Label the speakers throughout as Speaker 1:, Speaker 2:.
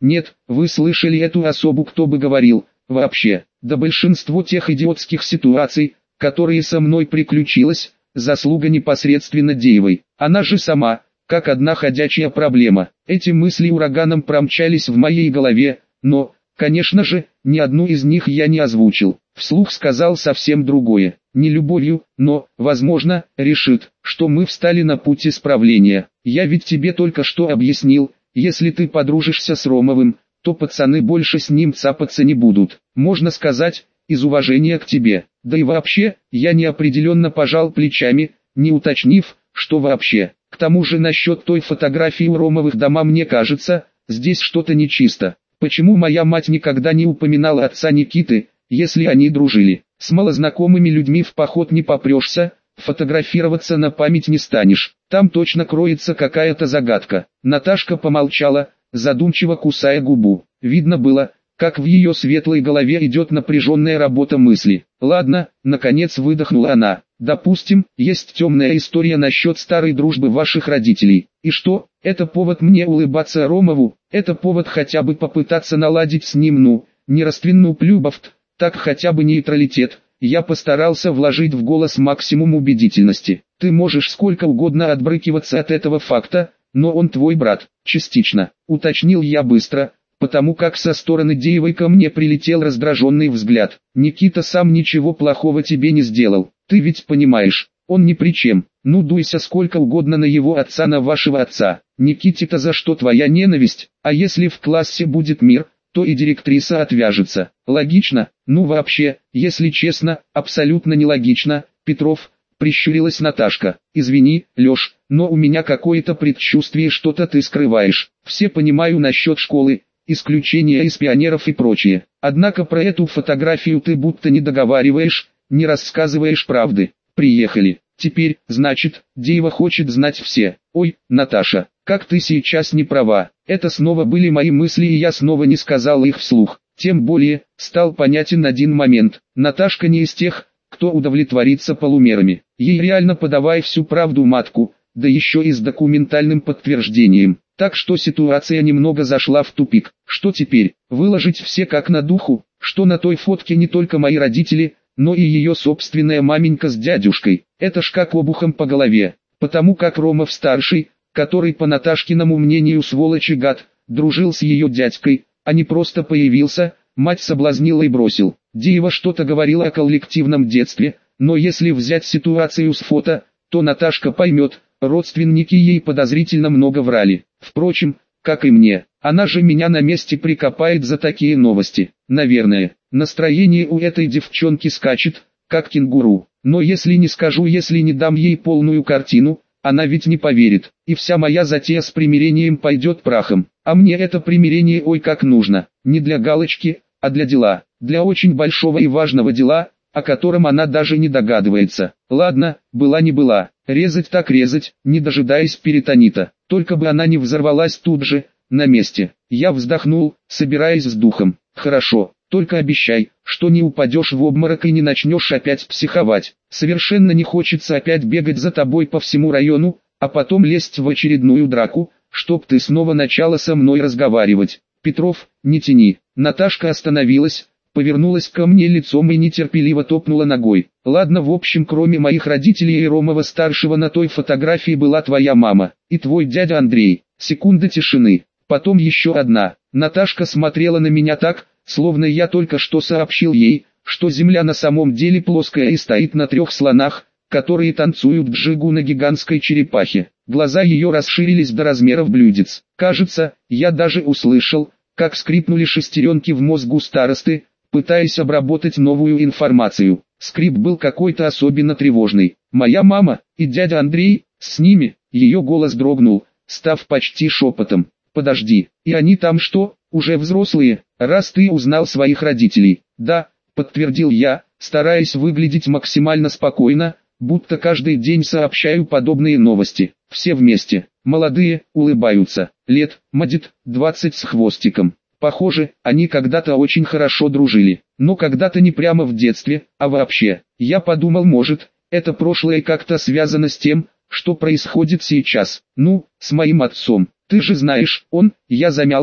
Speaker 1: Нет, вы слышали эту особу, кто бы говорил, вообще. Да большинство тех идиотских ситуаций, которые со мной приключилось, заслуга непосредственно Деевой. Она же сама, как одна ходячая проблема. Эти мысли ураганом промчались в моей голове, но, конечно же, ни одну из них я не озвучил. Вслух сказал совсем другое. Не любовью, но, возможно, решит, что мы встали на путь исправления. Я ведь тебе только что объяснил, если ты подружишься с Ромовым, то пацаны больше с ним цапаться не будут. Можно сказать, из уважения к тебе. Да и вообще, я неопределенно пожал плечами, не уточнив, что вообще. К тому же насчет той фотографии у Ромовых дома мне кажется, здесь что-то нечисто. Почему моя мать никогда не упоминала отца Никиты, если они дружили? С малознакомыми людьми в поход не попрешься, фотографироваться на память не станешь. Там точно кроется какая-то загадка. Наташка помолчала, задумчиво кусая губу. Видно было, как в ее светлой голове идет напряженная работа мысли. Ладно, наконец выдохнула она. Допустим, есть темная история насчет старой дружбы ваших родителей. И что, это повод мне улыбаться Ромову? Это повод хотя бы попытаться наладить с ним, не родственную любовь, так хотя бы нейтралитет. Я постарался вложить в голос максимум убедительности. Ты можешь сколько угодно отбрыкиваться от этого факта, но он твой брат, частично, уточнил я быстро, потому как со стороны Деевой ко мне прилетел раздраженный взгляд. Никита сам ничего плохого тебе не сделал, ты ведь понимаешь, он ни при чем. Ну дуйся сколько угодно на его отца, на вашего отца. Никите-то за что твоя ненависть? А если в классе будет мир, то и директриса отвяжется. Логично? Ну вообще, если честно, абсолютно нелогично. Петров, прищурилась Наташка. Извини, Лёш, но у меня какое-то предчувствие, что-то ты скрываешь. Все понимаю насчет школы, исключения из пионеров и прочее. Однако про эту фотографию ты будто не договариваешь, не рассказываешь правды. Приехали. Теперь, значит, Деева хочет знать все. Ой, Наташа, как ты сейчас не права. Это снова были мои мысли, и я снова не сказал их вслух. Тем более, стал понятен один момент. Наташка не из тех, кто удовлетворится полумерами. Ей реально подавай всю правду матку, да еще и с документальным подтверждением. Так что ситуация немного зашла в тупик. Что теперь? Выложить все как на духу, что на той фотке не только мои родители, но и ее собственная маменька с дядюшкой. Это ж как обухом по голове. Потому как Ромов-старший, который по Наташкиному мнению сволочь и гад, дружил с ее дядькой, а не просто появился, мать соблазнила и бросил. Деева что-то говорила о коллективном детстве, но если взять ситуацию с фото, то Наташка поймет, родственники ей подозрительно много врали. Впрочем, как и мне, она же меня на месте прикопает за такие новости. Наверное, настроение у этой девчонки скачет, как кенгуру. Но если не скажу, если не дам ей полную картину, она ведь не поверит, и вся моя затея с примирением пойдет прахом. А мне это примирение ой как нужно, не для галочки, а для дела, для очень большого и важного дела, о котором она даже не догадывается. Ладно, была не была, резать так резать, не дожидаясь перитонита, только бы она не взорвалась тут же, на месте. Я вздохнул, собираясь с духом. Хорошо, только обещай, что не упадешь в обморок и не начнешь опять психовать. Совершенно не хочется опять бегать за тобой по всему району, а потом лезть в очередную драку, чтоб ты снова начала со мной разговаривать. Петров, не тяни. Наташка остановилась, повернулась ко мне лицом и нетерпеливо топнула ногой. Ладно, в общем, кроме моих родителей и Ромова-старшего на той фотографии была твоя мама и твой дядя Андрей. Секунда тишины. Потом еще одна. Наташка смотрела на меня так, словно я только что сообщил ей, что земля на самом деле плоская и стоит на 3 слонах, которые танцуют джигу на гигантской черепахе. Глаза ее расширились до размеров блюдец. Кажется, я даже услышал, как скрипнули шестеренки в мозгу старосты, пытаясь обработать новую информацию. Скрип был какой-то особенно тревожный. Моя мама и дядя Андрей, с ними, ее голос дрогнул, став почти шепотом. Подожди, и они там что, уже взрослые, раз ты узнал своих родителей? Да, подтвердил я, стараясь выглядеть максимально спокойно, будто каждый день сообщаю подобные новости. Все вместе, молодые, улыбаются, лет, мадит, 20 с хвостиком. Похоже, они когда-то очень хорошо дружили, но когда-то не прямо в детстве, а вообще. Я подумал, может, это прошлое как-то связано с тем, что происходит сейчас. Ну, с моим отцом. Ты же знаешь, я замялся,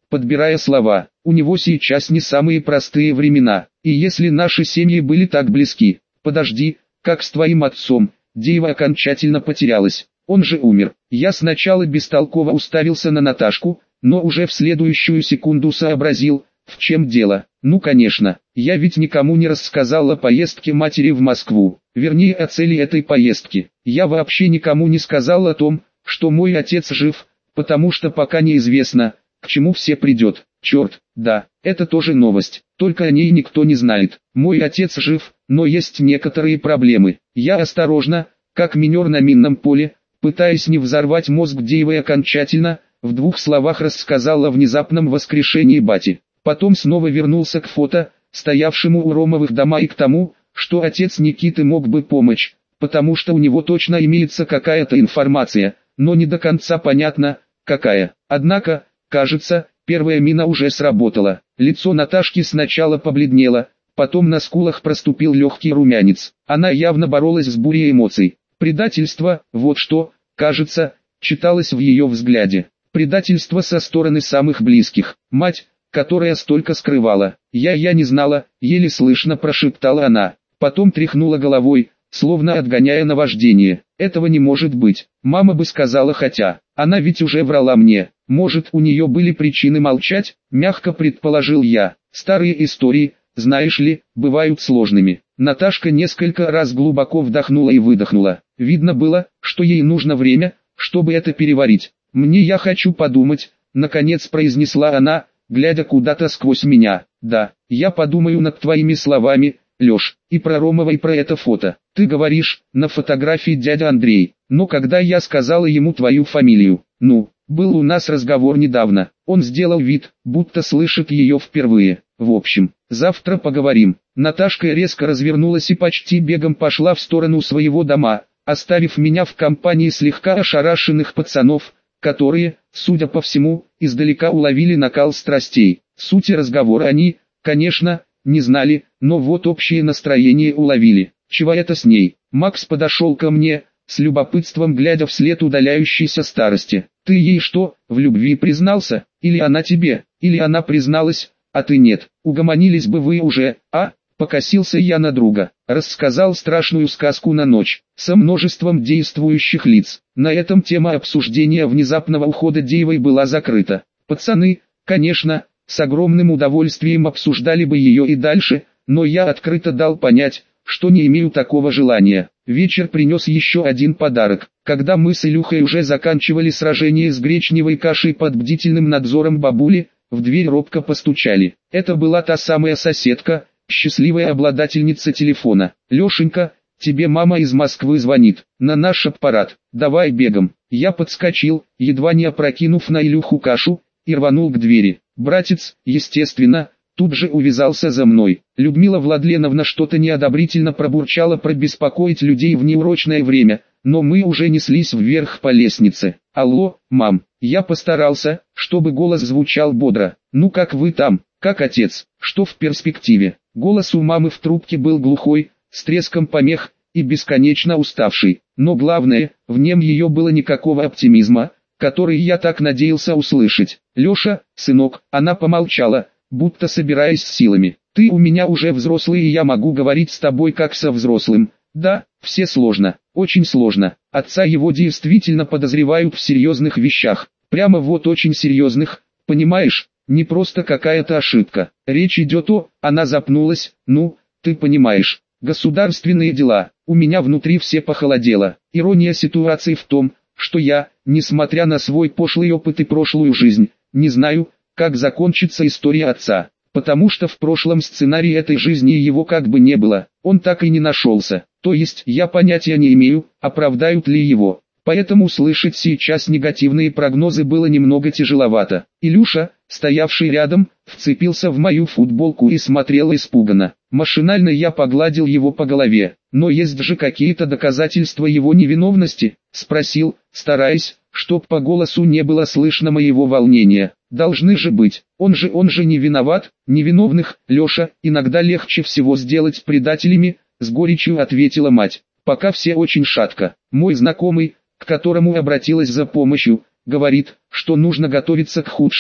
Speaker 1: подбирая слова. У него сейчас не самые простые времена, и если наши семьи были так близки, подожди, как с твоим отцом, Деева окончательно потерялась. Он же умер. Я сначала бестолково уставился на Наташку, но уже в следующую секунду сообразил, в чем дело. Ну конечно, я ведь никому не рассказал о поездке матери в Москву, вернее о цели этой поездки. Я вообще никому не сказал о том, что мой отец жив, потому что пока неизвестно, к чему все придет. Черт, да, это тоже новость, только о ней никто не знает. Мой отец жив, но есть некоторые проблемы. Я осторожно, как минер на минном поле, пытаясь не взорвать мозг Деевой окончательно, в двух словах рассказал о внезапном воскрешении бати. Потом снова вернулся к фото, стоявшему у Ромовых дома, и к тому, что отец Никиты мог бы помочь, потому что у него точно имеется какая-то информация, но не до конца понятно, какая. Однако, кажется, первая мина уже сработала. Лицо Наташки сначала побледнело, потом на скулах проступил легкий румянец. Она явно боролась с бурей эмоций. Предательство, вот что, кажется, читалось в ее взгляде. Предательство со стороны самых близких. Мать, которая столько скрывала. Я не знала, еле слышно прошептала она. Потом тряхнула головой, словно отгоняя наваждение. Этого не может быть. Мама бы сказала, хотя, она ведь уже врала мне. Может, у нее были причины молчать, мягко предположил я. Старые истории, знаешь ли, бывают сложными. Наташка несколько раз глубоко вдохнула и выдохнула. Видно было, что ей нужно время, чтобы это переварить. Я хочу подумать», — наконец произнесла она, глядя куда-то сквозь меня. «Да, я подумаю над твоими словами, Лёш, и про Ромова, и про это фото. Ты говоришь, на фотографии дядя Андрей, но когда я сказала ему твою фамилию, был у нас разговор недавно, он сделал вид, будто слышит ее впервые. В общем, завтра поговорим». Наташка резко развернулась и почти бегом пошла в сторону своего дома, оставив меня в компании слегка ошарашенных пацанов, которые, судя по всему, издалека уловили накал страстей. Сути разговора они, конечно, не знали, но вот общее настроение уловили. «Чего это с ней?» Макс подошел ко мне, с любопытством глядя вслед удаляющейся старости. «Ты ей что, в любви признался? Или она тебе? Или она призналась, а ты нет? Угомонились бы вы уже, а?» Покосился я на друга. Рассказал страшную сказку на ночь, со множеством действующих лиц. На этом тема обсуждения внезапного ухода Деевой была закрыта. Пацаны, конечно, с огромным удовольствием обсуждали бы ее и дальше, но я открыто дал понять, что не имею такого желания. Вечер принес еще один подарок. Когда мы с Илюхой уже заканчивали сражение с гречневой кашей под бдительным надзором бабули, в дверь робко постучали. Это была та самая соседка, счастливая обладательница телефона. «Лешенька, тебе мама из Москвы звонит, на наш аппарат, давай бегом». Я подскочил, едва не опрокинув на Илюху кашу, и рванул к двери. Братец, естественно, тут же увязался за мной. Людмила Владленовна что-то неодобрительно пробурчала про беспокоить людей в неурочное время, но мы уже неслись вверх по лестнице. «Алло, мам». Я постарался, чтобы голос звучал бодро. «Ну как вы там, как отец, что в перспективе?» Голос у мамы в трубке был глухой, с треском помех, и бесконечно уставший. Но главное, в нем ее было никакого оптимизма, который я так надеялся услышать. «Леша, сынок», она помолчала, будто собираясь с силами. «Ты у меня уже взрослый, и я могу говорить с тобой как со взрослым. Да, все сложно, очень сложно. Отца его действительно подозревают в серьезных вещах. Прямо вот очень серьезных, понимаешь? Не просто какая-то ошибка. Речь идет о...» Она запнулась. «Ты понимаешь. Государственные дела». У меня внутри все похолодело. Ирония ситуации в том, что я, несмотря на свой пошлый опыт и прошлую жизнь, не знаю, как закончится история отца. Потому что в прошлом сценарии этой жизни его как бы не было. Он так и не нашелся. То есть я понятия не имею, оправдают ли его. Поэтому слышать сейчас негативные прогнозы было немного тяжеловато. Илюша, стоявший рядом, вцепился в мою футболку и смотрел испуганно. Машинально я погладил его по голове. «Но есть же какие-то доказательства его невиновности?» — спросил, стараясь, чтоб по голосу не было слышно моего волнения. «Должны же быть. Он же не виноват. Невиновных, Леша, иногда легче всего сделать предателями», — с горечью ответила мать. «Пока все очень шатко. Мой знакомый, к которому обратилась за помощью, говорит, что нужно готовиться к худшему,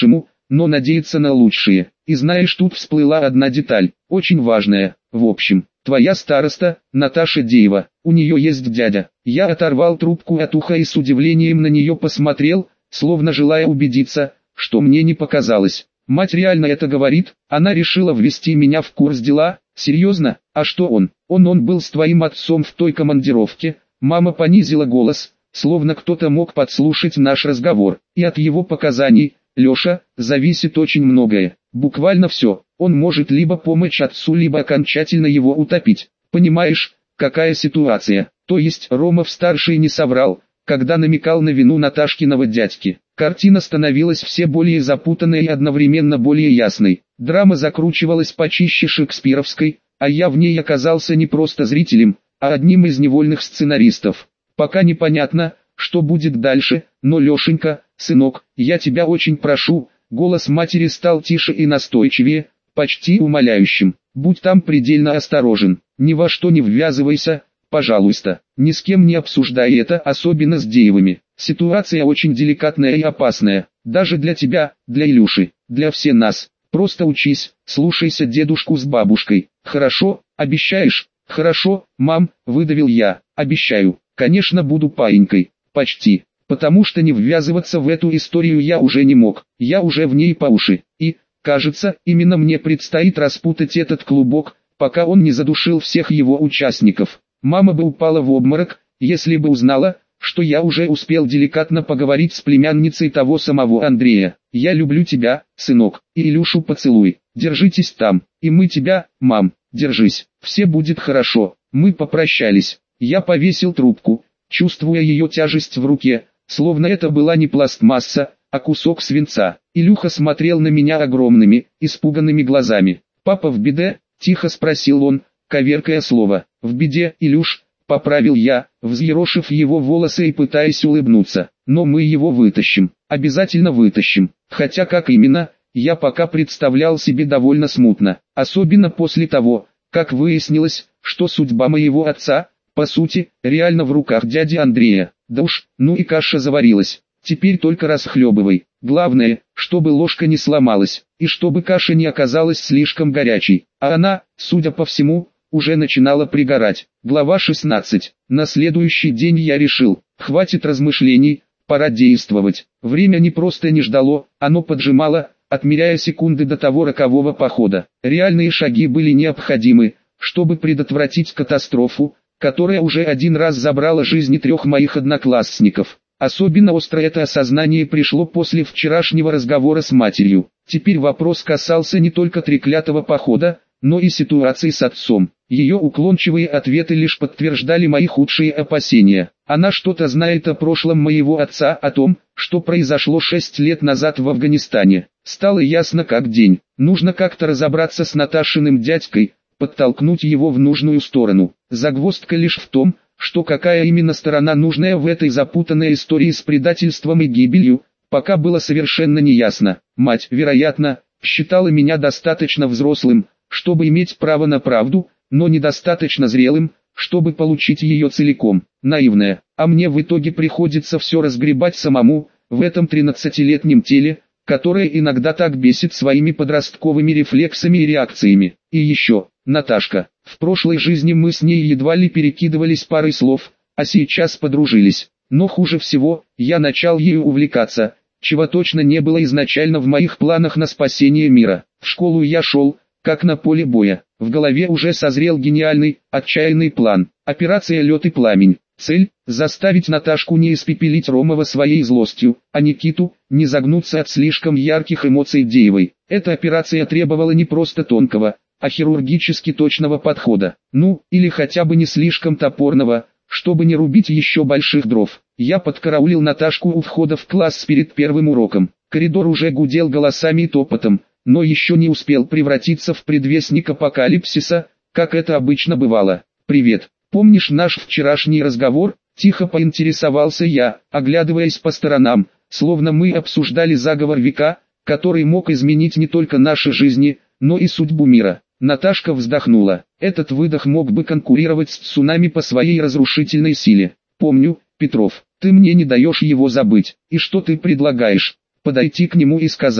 Speaker 1: но надеяться на лучшее. И знаешь, тут всплыла одна деталь, очень важная. В общем, твоя староста, Наташа Деева, у нее есть дядя. Я оторвал трубку от уха и с удивлением на нее посмотрел, словно желая убедиться, что мне не показалось. Мать реально это говорит, она решила ввести меня в курс дела. Серьезно? А что он? Он был с твоим отцом в той командировке. Мама понизила голос, словно кто-то мог подслушать наш разговор. И от его показаний, Леша, зависит очень многое. Буквально все. Он может либо помочь отцу, либо окончательно его утопить. Понимаешь, какая ситуация? То есть Ромов-старший не соврал, когда намекал на вину Наташкиного дядьки. Картина становилась все более запутанной и одновременно более ясной. Драма закручивалась почище шекспировской, а я в ней оказался не просто зрителем, а одним из невольных сценаристов. Пока непонятно, что будет дальше, но Лешенька, сынок, я тебя очень прошу, голос матери стал тише и настойчивее, почти умоляющим. Будь там предельно осторожен, ни во что не ввязывайся, пожалуйста, ни с кем не обсуждай это, особенно с Деевыми. Ситуация очень деликатная и опасная, даже для тебя, для Илюши, для всех нас. Просто учись, слушайся дедушку с бабушкой. Хорошо, обещаешь? Хорошо, мам, выдавил я, обещаю. Конечно, буду паинькой, почти, потому что не ввязываться в эту историю я уже не мог, я уже в ней по уши. И, кажется, именно мне предстоит распутать этот клубок, пока он не задушил всех его участников. Мама бы упала в обморок, если бы узнала, что я уже успел деликатно поговорить с племянницей того самого Андрея. Я люблю тебя, сынок, и Илюшу поцелуй. Держитесь там, и мы тебя, мам, держись, все будет хорошо. Мы попрощались. Я повесил трубку, чувствуя ее тяжесть в руке, словно это была не пластмасса, а кусок свинца. Илюха смотрел на меня огромными, испуганными глазами. «Папа в беде?» – тихо спросил он, коверкая слово. «В беде, Илюш», – поправил я, взъерошив его волосы и пытаясь улыбнуться. «Но мы его вытащим, обязательно вытащим». Хотя как именно, я пока представлял себе довольно смутно, особенно после того, как выяснилось, что судьба моего отца, по сути, реально в руках дяди Андрея. Да уж, ну и каша заварилась. Теперь только расхлебывай. Главное, чтобы ложка не сломалась, и чтобы каша не оказалась слишком горячей. А она, судя по всему, уже начинала пригорать. Глава 16. На следующий день я решил, хватит размышлений, пора действовать. Время не просто не ждало, оно поджимало, отмеряя секунды до того рокового похода. Реальные шаги были необходимы, чтобы предотвратить катастрофу, которая уже один раз забрала жизни 3 моих одноклассников. Особенно остро это осознание пришло после вчерашнего разговора с матерью. Теперь вопрос касался не только треклятого похода, но и ситуации с отцом. Ее уклончивые ответы лишь подтверждали мои худшие опасения. Она что-то знает о прошлом моего отца, о том, что произошло 6 лет назад в Афганистане. Стало ясно как день. Нужно как-то разобраться с Наташиным дядькой, подтолкнуть его в нужную сторону. Загвоздка лишь в том, что какая именно сторона нужная в этой запутанной истории с предательством и гибелью, пока было совершенно неясно. Мать, вероятно, считала меня достаточно взрослым, чтобы иметь право на правду, но недостаточно зрелым, чтобы получить ее целиком. Наивная, а мне в итоге приходится все разгребать самому, в этом 13-летнем теле, которое иногда так бесит своими подростковыми рефлексами и реакциями. И еще, Наташка, в прошлой жизни мы с ней едва ли перекидывались парой слов, а сейчас подружились. Но хуже всего, я начал ею увлекаться, чего точно не было изначально в моих планах на спасение мира. В школу я шел, как на поле боя. В голове уже созрел гениальный, отчаянный план. Операция «Лед и пламень». Цель – заставить Наташку не испепелить Ромова своей злостью, а Никиту – не загнуться от слишком ярких эмоций Деевой. Эта операция требовала не просто тонкого, а хирургически точного подхода. Ну, или хотя бы не слишком топорного, чтобы не рубить еще больших дров. Я подкараулил Наташку у входа в класс перед первым уроком. Коридор уже гудел голосами и топотом, но еще не успел превратиться в предвестник апокалипсиса, как это обычно бывало. «Привет, помнишь наш вчерашний разговор?» – тихо поинтересовался я, оглядываясь по сторонам, словно мы обсуждали заговор века, который мог изменить не только наши жизни, но и судьбу мира. Наташка вздохнула. Этот выдох мог бы конкурировать с цунами по своей разрушительной силе. «Помню, Петров, ты мне не даешь его забыть. И что ты предлагаешь? Подойти к нему и сказать: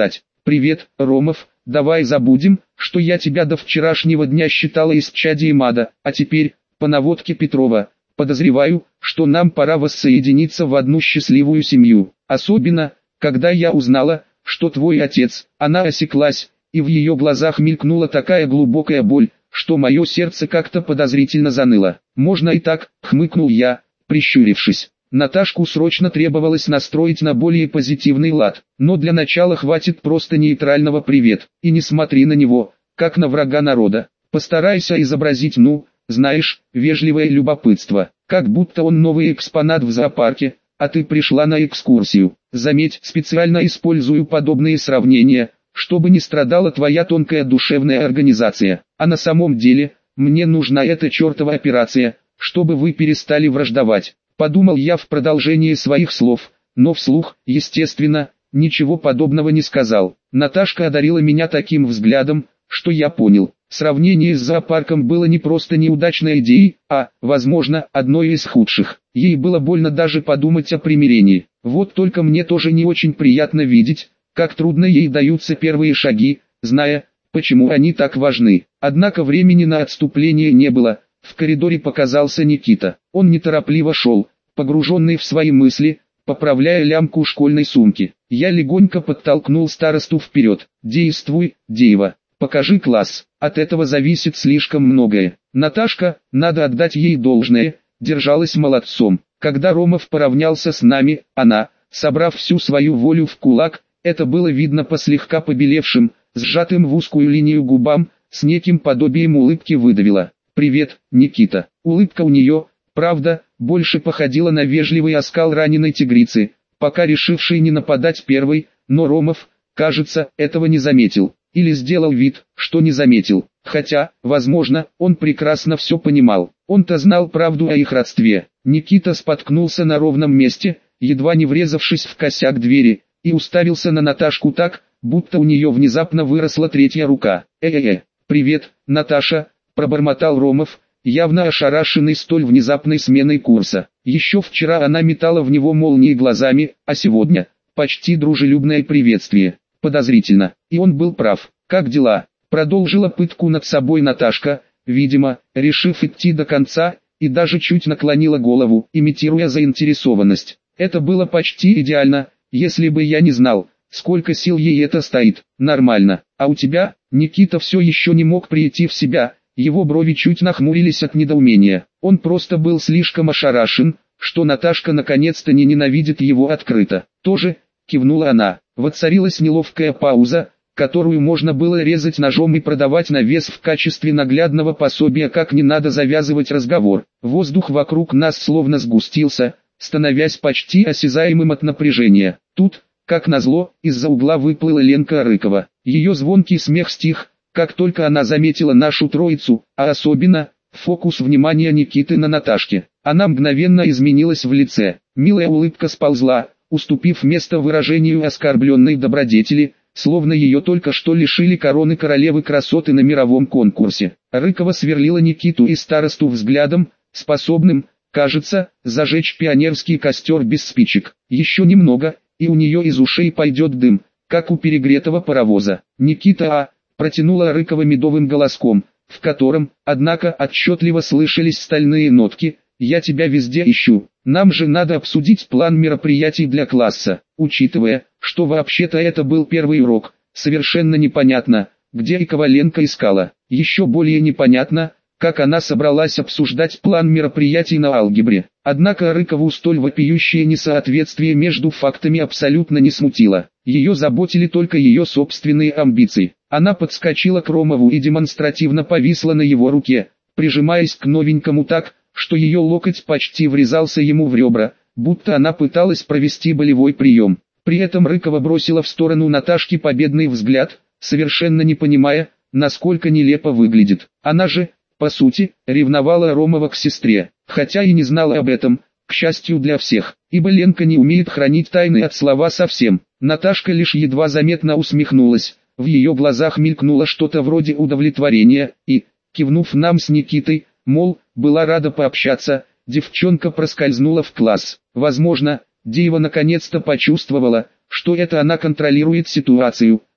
Speaker 1: «Привет, Ромов, давай забудем, что я тебя до вчерашнего дня считала исчадием ада, а теперь, по наводке Петрова, подозреваю, что нам пора воссоединиться в одну счастливую семью. Особенно, когда я узнала, что твой отец». Она осеклась, и в ее глазах мелькнула такая глубокая боль, что мое сердце как-то подозрительно заныло. «Можно и так», — хмыкнул я, прищурившись. Наташку срочно требовалось настроить на более позитивный лад, но для начала хватит просто нейтрального «привет», и не смотри на него, как на врага народа. Постарайся изобразить, знаешь, вежливое любопытство, как будто он новый экспонат в зоопарке, а ты пришла на экскурсию. Заметь, специально использую подобные сравнения, чтобы не страдала твоя тонкая душевная организация. А на самом деле, мне нужна эта чертова операция, чтобы вы перестали враждовать. Подумал я в продолжении своих слов, но вслух, естественно, ничего подобного не сказал. Наташка одарила меня таким взглядом, что я понял. Сравнение с зоопарком было не просто неудачной идеей, а, возможно, одной из худших. Ей было больно даже подумать о примирении. Вот только мне тоже не очень приятно видеть, как трудно ей даются первые шаги, зная, почему они так важны. Однако времени на отступление не было. В коридоре показался Никита. Он неторопливо шел, погруженный в свои мысли, поправляя лямку школьной сумки. Я легонько подтолкнул старосту вперед. «Действуй, Деева, покажи класс». От этого зависит слишком многое. Наташка, надо отдать ей должное, держалась молодцом. Когда Ромов поравнялся с нами, она, собрав всю свою волю в кулак, это было видно по слегка побелевшим, сжатым в узкую линию губам, с неким подобием улыбки выдавила: «Привет, Никита». Улыбка у нее, правда, больше походила на вежливый оскал раненой тигрицы, пока решившей не нападать первой, но Ромов, кажется, этого не заметил. Или сделал вид, что не заметил. Хотя, возможно, он прекрасно все понимал. Он-то знал правду о их родстве. Никита споткнулся на ровном месте, едва не врезавшись в косяк двери, и уставился на Наташку так, будто у нее внезапно выросла третья рука. «Привет, Наташа», — пробормотал Ромов, явно ошарашенный столь внезапной сменой курса. Еще вчера она метала в него молнией глазами, а сегодня — почти дружелюбное приветствие. Подозрительно. И он был прав. «Как дела?» — продолжила пытку над собой Наташка, видимо, решив идти до конца, и даже чуть наклонила голову, имитируя заинтересованность. Это было почти идеально, если бы я не знал, сколько сил ей это стоит. «Нормально. А у тебя?» Никита все еще не мог прийти в себя, его брови чуть нахмурились от недоумения. Он просто был слишком ошарашен, что Наташка наконец-то не ненавидит его открыто. «Тоже?» — кивнула она. Воцарилась неловкая пауза, которую можно было резать ножом и продавать на вес в качестве наглядного пособия, как не надо завязывать разговор. Воздух вокруг нас словно сгустился, становясь почти осязаемым от напряжения. Тут, как назло, из-за угла выплыла Ленка Рыкова. Ее звонкий смех стих, как только она заметила нашу троицу, а особенно фокус внимания Никиты на Наташке. Она мгновенно изменилась в лице. Милая улыбка сползла, уступив место выражению оскорбленной добродетели, словно ее только что лишили короны королевы красоты на мировом конкурсе. Рыкова сверлила Никиту и старосту взглядом, способным, кажется, зажечь пионерский костер без спичек. Еще немного, и у нее из ушей пойдет дым, как у перегретого паровоза. «Никита, протянула Рыкова медовым голоском, в котором, однако, отчетливо слышались стальные нотки: «Я тебя везде ищу. Нам же надо обсудить план мероприятий для класса». Учитывая, что вообще-то это был первый урок, совершенно непонятно, где и Коваленко искала. Еще более непонятно, как она собралась обсуждать план мероприятий на алгебре. Однако Рыкову столь вопиющее несоответствие между фактами абсолютно не смутило. Ее заботили только ее собственные амбиции. Она подскочила к Ромову и демонстративно повисла на его руке, прижимаясь к новенькому так, что ее локоть почти врезался ему в ребра, будто она пыталась провести болевой прием. При этом Рыкова бросила в сторону Наташки победный взгляд, совершенно не понимая, насколько нелепо выглядит. Она же, по сути, ревновала Ромова к сестре, хотя и не знала об этом, к счастью для всех, ибо Ленка не умеет хранить тайны от слова совсем. Наташка лишь едва заметно усмехнулась, в ее глазах мелькнуло что-то вроде удовлетворения, и, кивнув нам с Никитой, мол, была рада пообщаться, девчонка проскользнула в класс. Возможно, Деева наконец-то почувствовала, что это она контролирует ситуацию,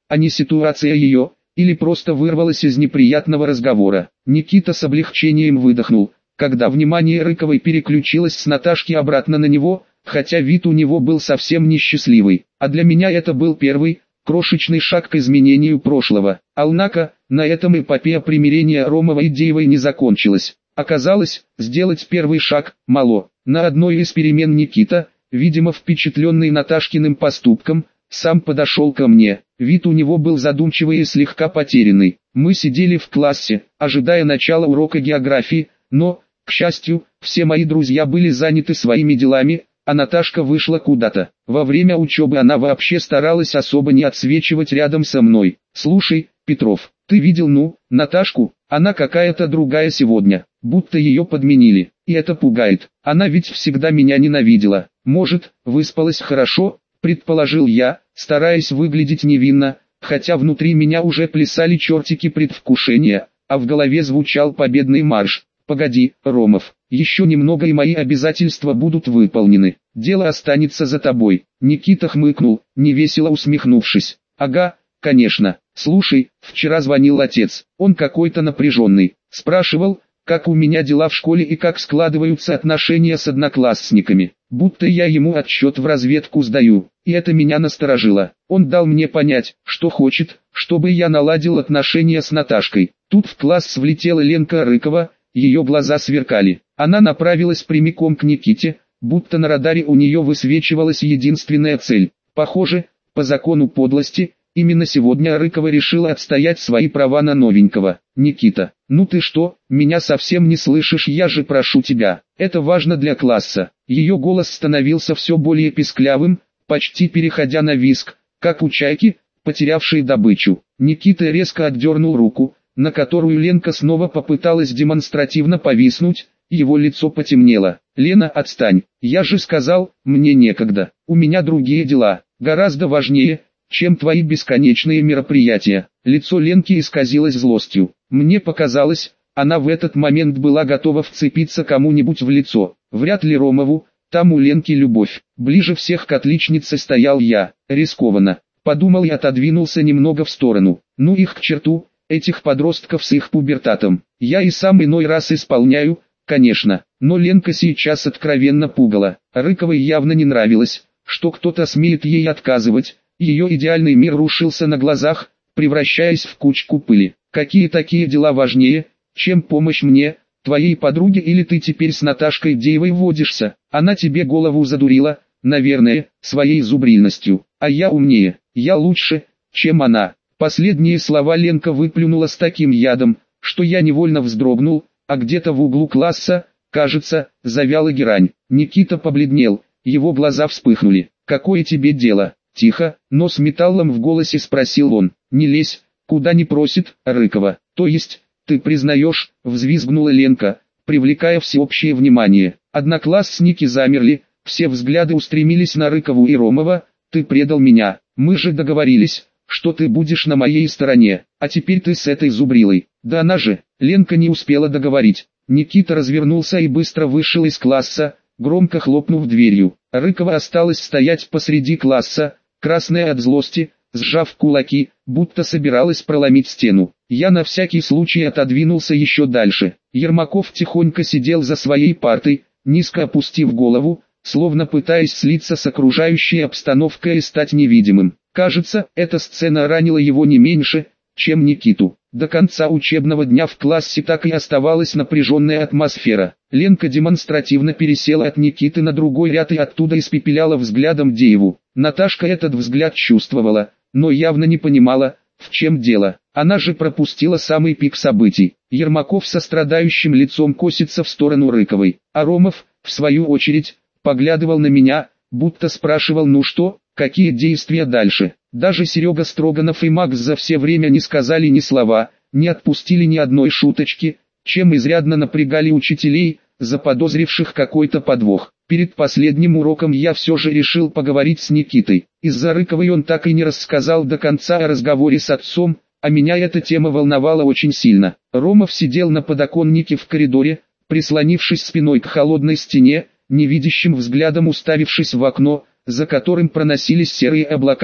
Speaker 1: а не ситуация ее, или просто вырвалась из неприятного разговора. Никита с облегчением выдохнул, когда внимание Рыковой переключилось с Наташки обратно на него, хотя вид у него был совсем несчастливый. А для меня это был первый, крошечный шаг к изменению прошлого. Однако, на этом эпопея примирения Ромова и Деевой не закончилась. Оказалось, сделать первый шаг мало. На одной из перемен Никита, видимо впечатленный Наташкиным поступком, сам подошел ко мне. Вид у него был задумчивый и слегка потерянный. Мы сидели в классе, ожидая начала урока географии, но, к счастью, все мои друзья были заняты своими делами, а Наташка вышла куда-то. Во время учебы она вообще старалась особо не отсвечивать рядом со мной. «Слушай, Петров, ты видел Наташку? Она какая-то другая сегодня, будто ее подменили, и это пугает. Она ведь всегда меня ненавидела. Может, выспалась хорошо?» предположил я, стараясь выглядеть невинно, хотя внутри меня уже плясали чертики предвкушения, а в голове звучал победный марш. «Погоди, Ромов, еще немного и мои обязательства будут выполнены, дело останется за тобой». Никита хмыкнул, невесело усмехнувшись. «Ага, конечно. Слушай, вчера звонил отец, он какой-то напряженный, спрашивал, как у меня дела в школе и как складываются отношения с одноклассниками, будто я ему отчет в разведку сдаю, и это меня насторожило. Он дал мне понять, что хочет, чтобы я наладил отношения с Наташкой. Тут в класс влетела Ленка Рыкова, ее глаза сверкали. Она направилась прямиком к Никите, будто на радаре у нее высвечивалась единственная цель. Похоже, по закону подлости, именно сегодня Рыкова решила отстоять свои права на новенького. «Никита, ну ты что, меня совсем не слышишь, я же прошу тебя, это важно для класса». Ее голос становился все более писклявым, почти переходя на визг, как у чайки, потерявшей добычу. Никита резко отдернул руку, на которую Ленка снова попыталась демонстративно повиснуть, его лицо потемнело. «Лена, отстань, я же сказал, мне некогда, у меня другие дела, гораздо важнее, чем твои бесконечные мероприятия». Лицо Ленки исказилось злостью. Мне показалось, она в этот момент была готова вцепиться кому-нибудь в лицо. Вряд ли Ромову, там у Ленки любовь. Ближе всех к отличнице стоял я. Рискованно. Подумал и отодвинулся немного в сторону. Ну их к черту, этих подростков с их пубертатом. Я и сам иной раз исполняю, конечно. Но Ленка сейчас откровенно пугала. Рыковой явно не нравилось, что кто-то смеет ей отказывать. Ее идеальный мир рушился на глазах, превращаясь в кучку пыли. Какие такие дела важнее, чем помощь мне, твоей подруге, или ты теперь с Наташкой Деевой водишься? Она тебе голову задурила, наверное, своей зубрильностью. А я умнее, я лучше, чем она. Последние слова Ленка выплюнула с таким ядом, что я невольно вздрогнул, а где-то в углу класса, кажется, завяла герань. Никита побледнел, его глаза вспыхнули. «Какое тебе дело?» Тихо, но с металлом в голосе спросил он. «Не лезь, куда не просит Рыкова». «То есть, ты признаешь?» — взвизгнула Ленка, привлекая всеобщее внимание. Одноклассники замерли, все взгляды устремились на Рыкову и Ромова. «Ты предал меня, мы же договорились, что ты будешь на моей стороне, а теперь ты с этой зубрилой». «Да она же...» Ленка не успела договорить. Никита развернулся и быстро вышел из класса, громко хлопнув дверью. Рыкова осталась стоять посреди класса, красная от злости, сжав кулаки, будто собиралась проломить стену. Я на всякий случай отодвинулся еще дальше. Ермаков тихонько сидел за своей партой, низко опустив голову, словно пытаясь слиться с окружающей обстановкой и стать невидимым. Кажется, эта сцена ранила его не меньше, чем Никиту. До конца учебного дня в классе так и оставалась напряженная атмосфера. Ленка демонстративно пересела от Никиты на другой ряд и оттуда испепеляла взглядом Дееву. Наташка этот взгляд чувствовала, но явно не понимала, в чем дело. Она же пропустила самый пик событий. Ермаков со страдающим лицом косится в сторону Рыковой, а Ромов, в свою очередь, поглядывал на меня, будто спрашивал: «Ну что, какие действия дальше?» Даже Серега Строганов и Макс за все время не сказали ни слова, не отпустили ни одной шуточки, чем изрядно напрягали учителей, заподозривших какой-то подвох. Перед последним уроком я все же решил поговорить с Никитой. Из-за Рыковой он так и не рассказал до конца о разговоре с отцом, а меня эта тема волновала очень сильно. Ромов сидел на подоконнике в коридоре, прислонившись спиной к холодной стене, невидящим взглядом уставившись в окно, за которым проносились серые облака.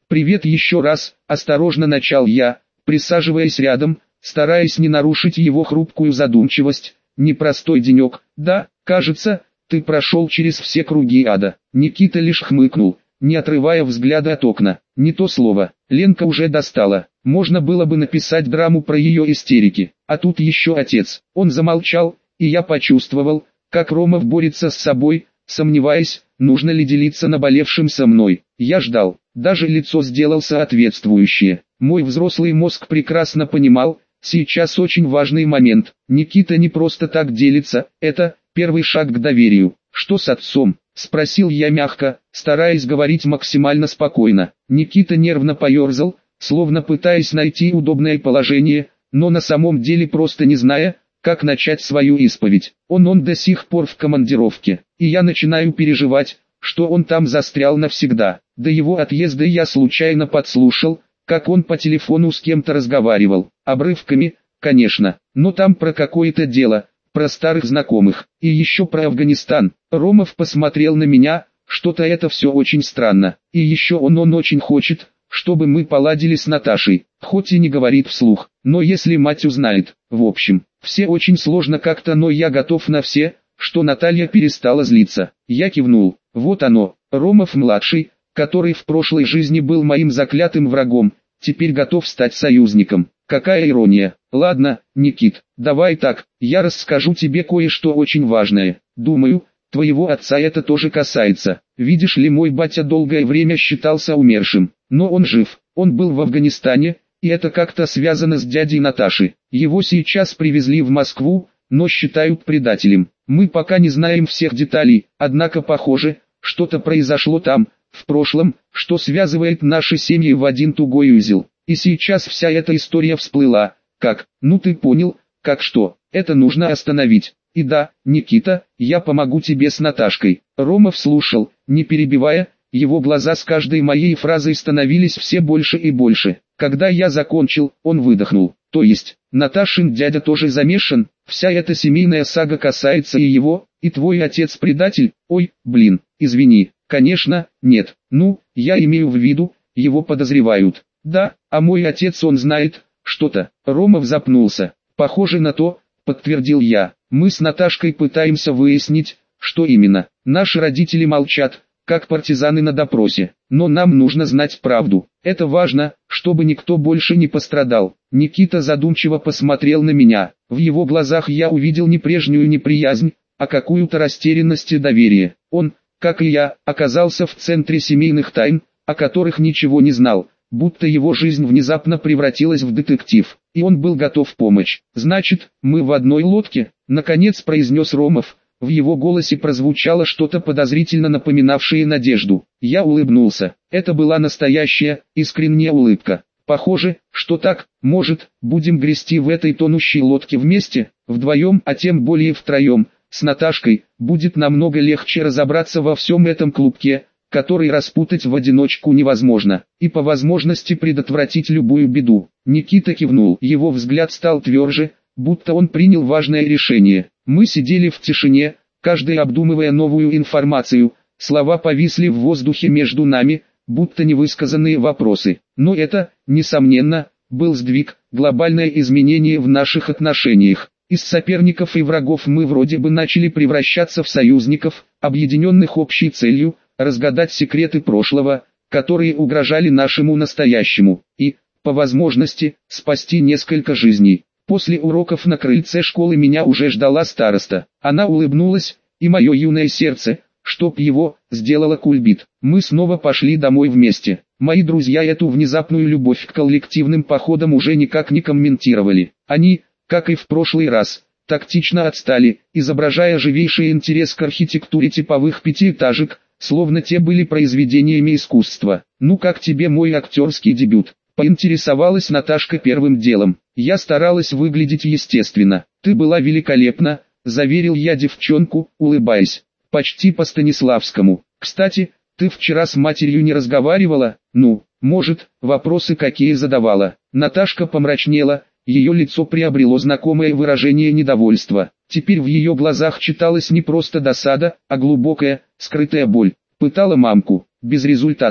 Speaker 1: «Привет еще раз», – осторожно начал я, присаживаясь рядом, стараясь не нарушить его хрупкую задумчивость. «Непростой денек, да, кажется, ты прошел через все круги ада». Никита лишь хмыкнул, не отрывая взгляда от окна. Не то слово, Ленка уже достала. Можно было бы написать драму про ее истерики, а тут еще отец. Он замолчал, и я почувствовал, как Ромов борется с собой, сомневаясь, нужно ли делиться наболевшим со мной. Я ждал, даже лицо сделал соответствующее. Мой взрослый мозг прекрасно понимал, сейчас очень важный момент. Никита не просто так делится, это первый шаг к доверию. «Что с отцом?» – спросил я мягко, стараясь говорить максимально спокойно. Никита нервно поерзал, словно пытаясь найти удобное положение, но на самом деле просто не зная, как начать свою исповедь. Он до сих пор в командировке, и я начинаю переживать, что он там застрял навсегда. До его отъезда я случайно подслушал, как он по телефону с кем-то разговаривал, обрывками, конечно, но там про какое-то дело, про старых знакомых, и еще про Афганистан. Ромов посмотрел на меня, что-то это все очень странно, и еще он очень хочет, чтобы мы поладили с Наташей, хоть и не говорит вслух, но если мать узнает. В общем, все очень сложно как-то, но я готов на все, что Наталья перестала злиться. Я кивнул, вот оно, Ромов-младший, который в прошлой жизни был моим заклятым врагом, теперь готов стать союзником. Какая ирония. Ладно, Никит, давай так, я расскажу тебе кое-что очень важное. Думаю, твоего отца это тоже касается. Видишь ли, мой батя долгое время считался умершим, но он жив, он был в Афганистане, и это как-то связано с дядей Наташи. Его сейчас привезли в Москву, но считают предателем. Мы пока не знаем всех деталей, однако похоже, что-то произошло там, в прошлом, что связывает наши семьи в один тугой узел. И сейчас вся эта история всплыла. Как? Ну ты понял, как что? Это нужно остановить. И да, Никита, я помогу тебе с Наташкой. Ромов слушал, не перебивая, его глаза с каждой моей фразой становились все больше и больше. Когда я закончил, он выдохнул. То есть, Наташин дядя тоже замешан, вся эта семейная сага касается и его, и твой отец предатель? Ой, блин, извини, конечно, нет. Ну, я имею в виду, его подозревают. Да, а мой отец он знает, что-то. Ромов запнулся. Похоже на то, подтвердил я. Мы с Наташкой пытаемся выяснить, что именно. Наши родители молчат, как партизаны на допросе. Но нам нужно знать правду. Это важно, чтобы никто больше не пострадал. Никита задумчиво посмотрел на меня. В его глазах я увидел не прежнюю неприязнь, а какую-то растерянность и доверие. Он, как и я, оказался в центре семейных тайн, о которых ничего не знал. Будто его жизнь внезапно превратилась в детектив, и он был готов помочь. «Значит, мы в одной лодке?» — наконец произнес Ромов. В его голосе прозвучало что-то подозрительно напоминавшее надежду. Я улыбнулся. Это была настоящая, искренняя улыбка. «Похоже, что так, может, будем грести в этой тонущей лодке вместе, вдвоем, а тем более втроем, с Наташкой, будет намного легче разобраться во всем этом клубке, который распутать в одиночку невозможно, и по возможности предотвратить любую беду». Никита кивнул, его взгляд стал тверже, будто он принял важное решение. Мы сидели в тишине, каждый обдумывая новую информацию, слова повисли в воздухе между нами, будто невысказанные вопросы. Но это, несомненно, был сдвиг, глобальное изменение в наших отношениях. Из соперников и врагов мы вроде бы начали превращаться в союзников, объединенных общей целью, разгадать секреты прошлого, которые угрожали нашему настоящему, и, по возможности, спасти несколько жизней. После уроков на крыльце школы меня уже ждала староста. Она улыбнулась, и мое юное сердце, чтоб его, сделало кульбит. Мы снова пошли домой вместе. Мои друзья эту внезапную любовь к коллективным походам уже никак не комментировали. Они, как и в прошлый раз, тактично отстали, изображая живейший интерес к архитектуре типовых пятиэтажек, словно те были произведениями искусства. «Ну как тебе мой актерский дебют?» — поинтересовалась Наташка первым делом. Я старалась выглядеть естественно. «Ты была великолепна», — заверил я девчонку, улыбаясь. «Почти по Станиславскому. Кстати, ты вчера с матерью не разговаривала? Ну, может, вопросы какие задавала?» Наташка помрачнела, ее лицо приобрело знакомое выражение недовольства. Теперь в ее глазах читалась не просто досада, а глубокая, скрытая боль. Пытала мамку, безрезультатно.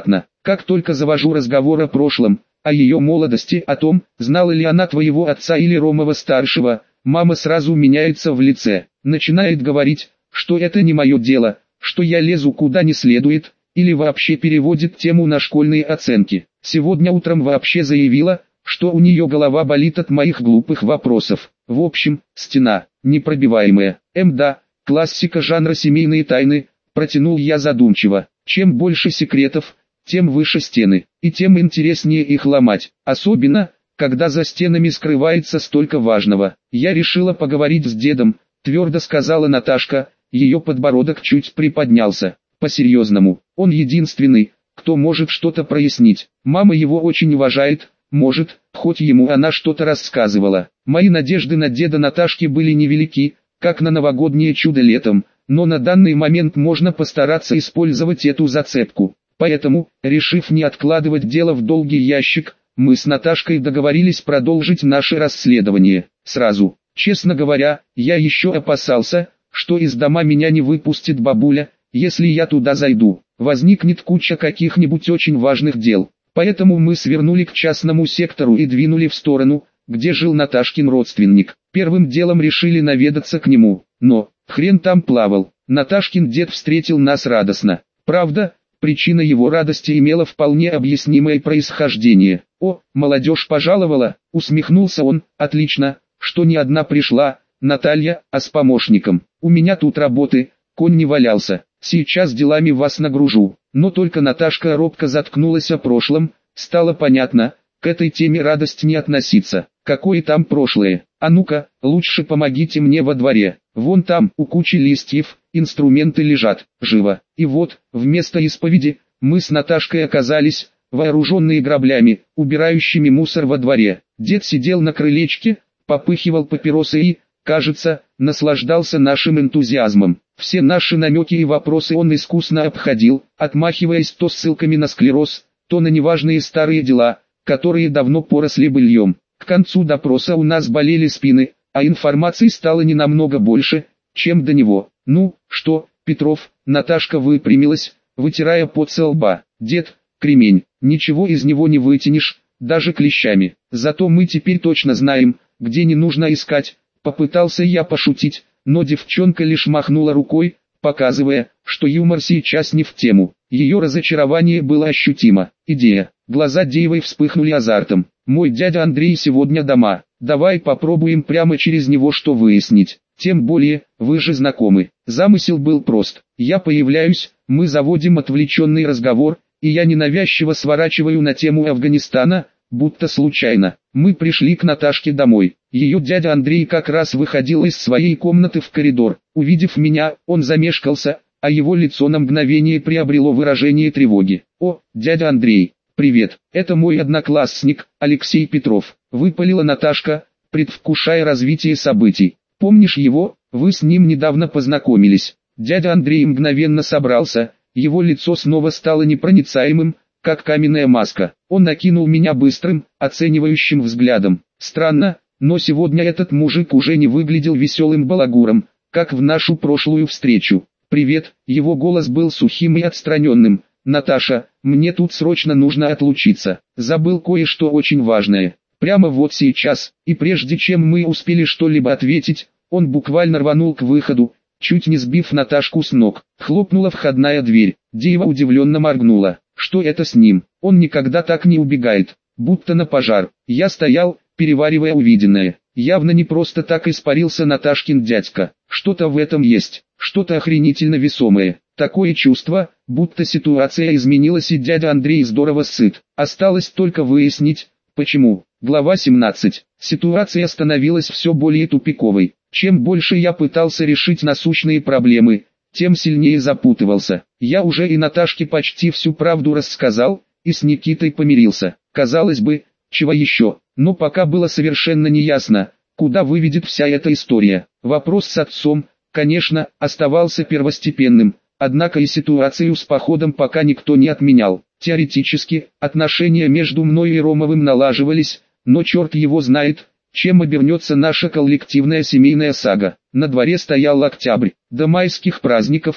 Speaker 1: Как только завожу разговор о прошлом, о ее молодости, о том, знала ли она твоего отца или Ромова-старшего, мама сразу меняется в лице, начинает говорить, что это не мое дело, что я лезу куда не следует, или вообще переводит тему на школьные оценки. Сегодня утром вообще заявила, что у нее голова болит от моих глупых вопросов. В общем, стена, непробиваемая. Да, классика жанра семейные тайны, протянул я задумчиво. Чем больше секретов, тем выше стены, и тем интереснее их ломать. Особенно, когда за стенами скрывается столько важного. Я решила поговорить с дедом, твердо сказала Наташка, ее подбородок чуть приподнялся. По-серьезному, он единственный, кто может что-то прояснить. Мама его очень уважает, может, хоть ему она что-то рассказывала. Мои надежды на деда Наташки были невелики, как на новогоднее чудо летом, но на данный момент можно постараться использовать эту зацепку. Поэтому, решив не откладывать дело в долгий ящик, мы с Наташкой договорились продолжить наше расследование. Сразу, честно говоря, я еще опасался, что из дома меня не выпустит бабуля, если я туда зайду. Возникнет куча каких-нибудь очень важных дел. Поэтому мы свернули к частному сектору и двинули в сторону, где жил Наташкин родственник. Первым делом решили наведаться к нему, но, хрен там плавал, Наташкин дед встретил нас радостно. Правда, причина его радости имела вполне объяснимое происхождение. «О, молодежь пожаловала», — усмехнулся он, «отлично, что не одна пришла, Наталья, а с помощником. У меня тут работы, конь не валялся, сейчас делами вас нагружу». Но только Наташка робко заткнулась о прошлом, стало понятно, к этой теме радость не относиться. Какое там прошлое? А ну-ка, лучше помогите мне во дворе. Вон там, у кучи листьев, инструменты лежат, живо. И вот, вместо исповеди, мы с Наташкой оказались, вооруженные граблями, убирающими мусор во дворе. Дед сидел на крылечке, попыхивал папиросой и, кажется, наслаждался нашим энтузиазмом. Все наши намеки и вопросы он искусно обходил, отмахиваясь то ссылками на склероз, то на неважные старые дела, которые давно поросли быльем. К концу допроса у нас болели спины, а информации стало не намного больше, чем до него. «Ну, что, Петров?» Наташка выпрямилась, вытирая пот со лба. «Дед, кремень, ничего из него не вытянешь, даже клещами. Зато мы теперь точно знаем, где не нужно искать». Попытался я пошутить, но девчонка лишь махнула рукой, показывая, что юмор сейчас не в тему. Ее разочарование было ощутимо. Идея. Глаза Деевой вспыхнули азартом. «Мой дядя Андрей сегодня дома. Давай попробуем прямо через него что выяснить. Тем более, вы же знакомы». Замысел был прост. Я появляюсь, мы заводим отвлеченный разговор, и я ненавязчиво сворачиваю на тему Афганистана, будто случайно. Мы пришли к Наташке домой. Ее дядя Андрей как раз выходил из своей комнаты в коридор. Увидев меня, он замешкался, а его лицо на мгновение приобрело выражение тревоги. «О, дядя Андрей, привет, это мой одноклассник, Алексей Петров», — выпалила Наташка, предвкушая развитие событий. «Помнишь его? Вы с ним недавно познакомились». Дядя Андрей мгновенно собрался, его лицо снова стало непроницаемым, как каменная маска. Он накинул меня быстрым, оценивающим взглядом. Странно, но сегодня этот мужик уже не выглядел веселым балагуром, как в нашу прошлую встречу. «Привет», его голос был сухим и отстраненным. «Наташа, мне тут срочно нужно отлучиться. Забыл кое-что очень важное. Прямо вот сейчас». И прежде чем мы успели что-либо ответить, он буквально рванул к выходу, чуть не сбив Наташку с ног. Хлопнула входная дверь. Деева удивленно моргнула. Что это с ним? Он никогда так не убегает, будто на пожар. Я стоял, переваривая увиденное. Явно не просто так испарился Наташкин дядька. Что-то в этом есть, что-то охренительно весомое. Такое чувство, будто ситуация изменилась и дядя Андрей здорово сыт. Осталось только выяснить, почему. Глава 17. Ситуация становилась все более тупиковой. Чем больше я пытался решить насущные проблемы, тем сильнее запутывался. Я уже и Наташке почти всю правду рассказал, и с Никитой помирился. Казалось бы, чего еще, но пока было совершенно неясно, куда выведет вся эта история. Вопрос с отцом, конечно, оставался первостепенным, однако и ситуацию с походом пока никто не отменял. Теоретически, отношения между мной и Ромовым налаживались, но черт его знает, чем обернется наша коллективная семейная сага. На дворе стоял октябрь, до майских праздников,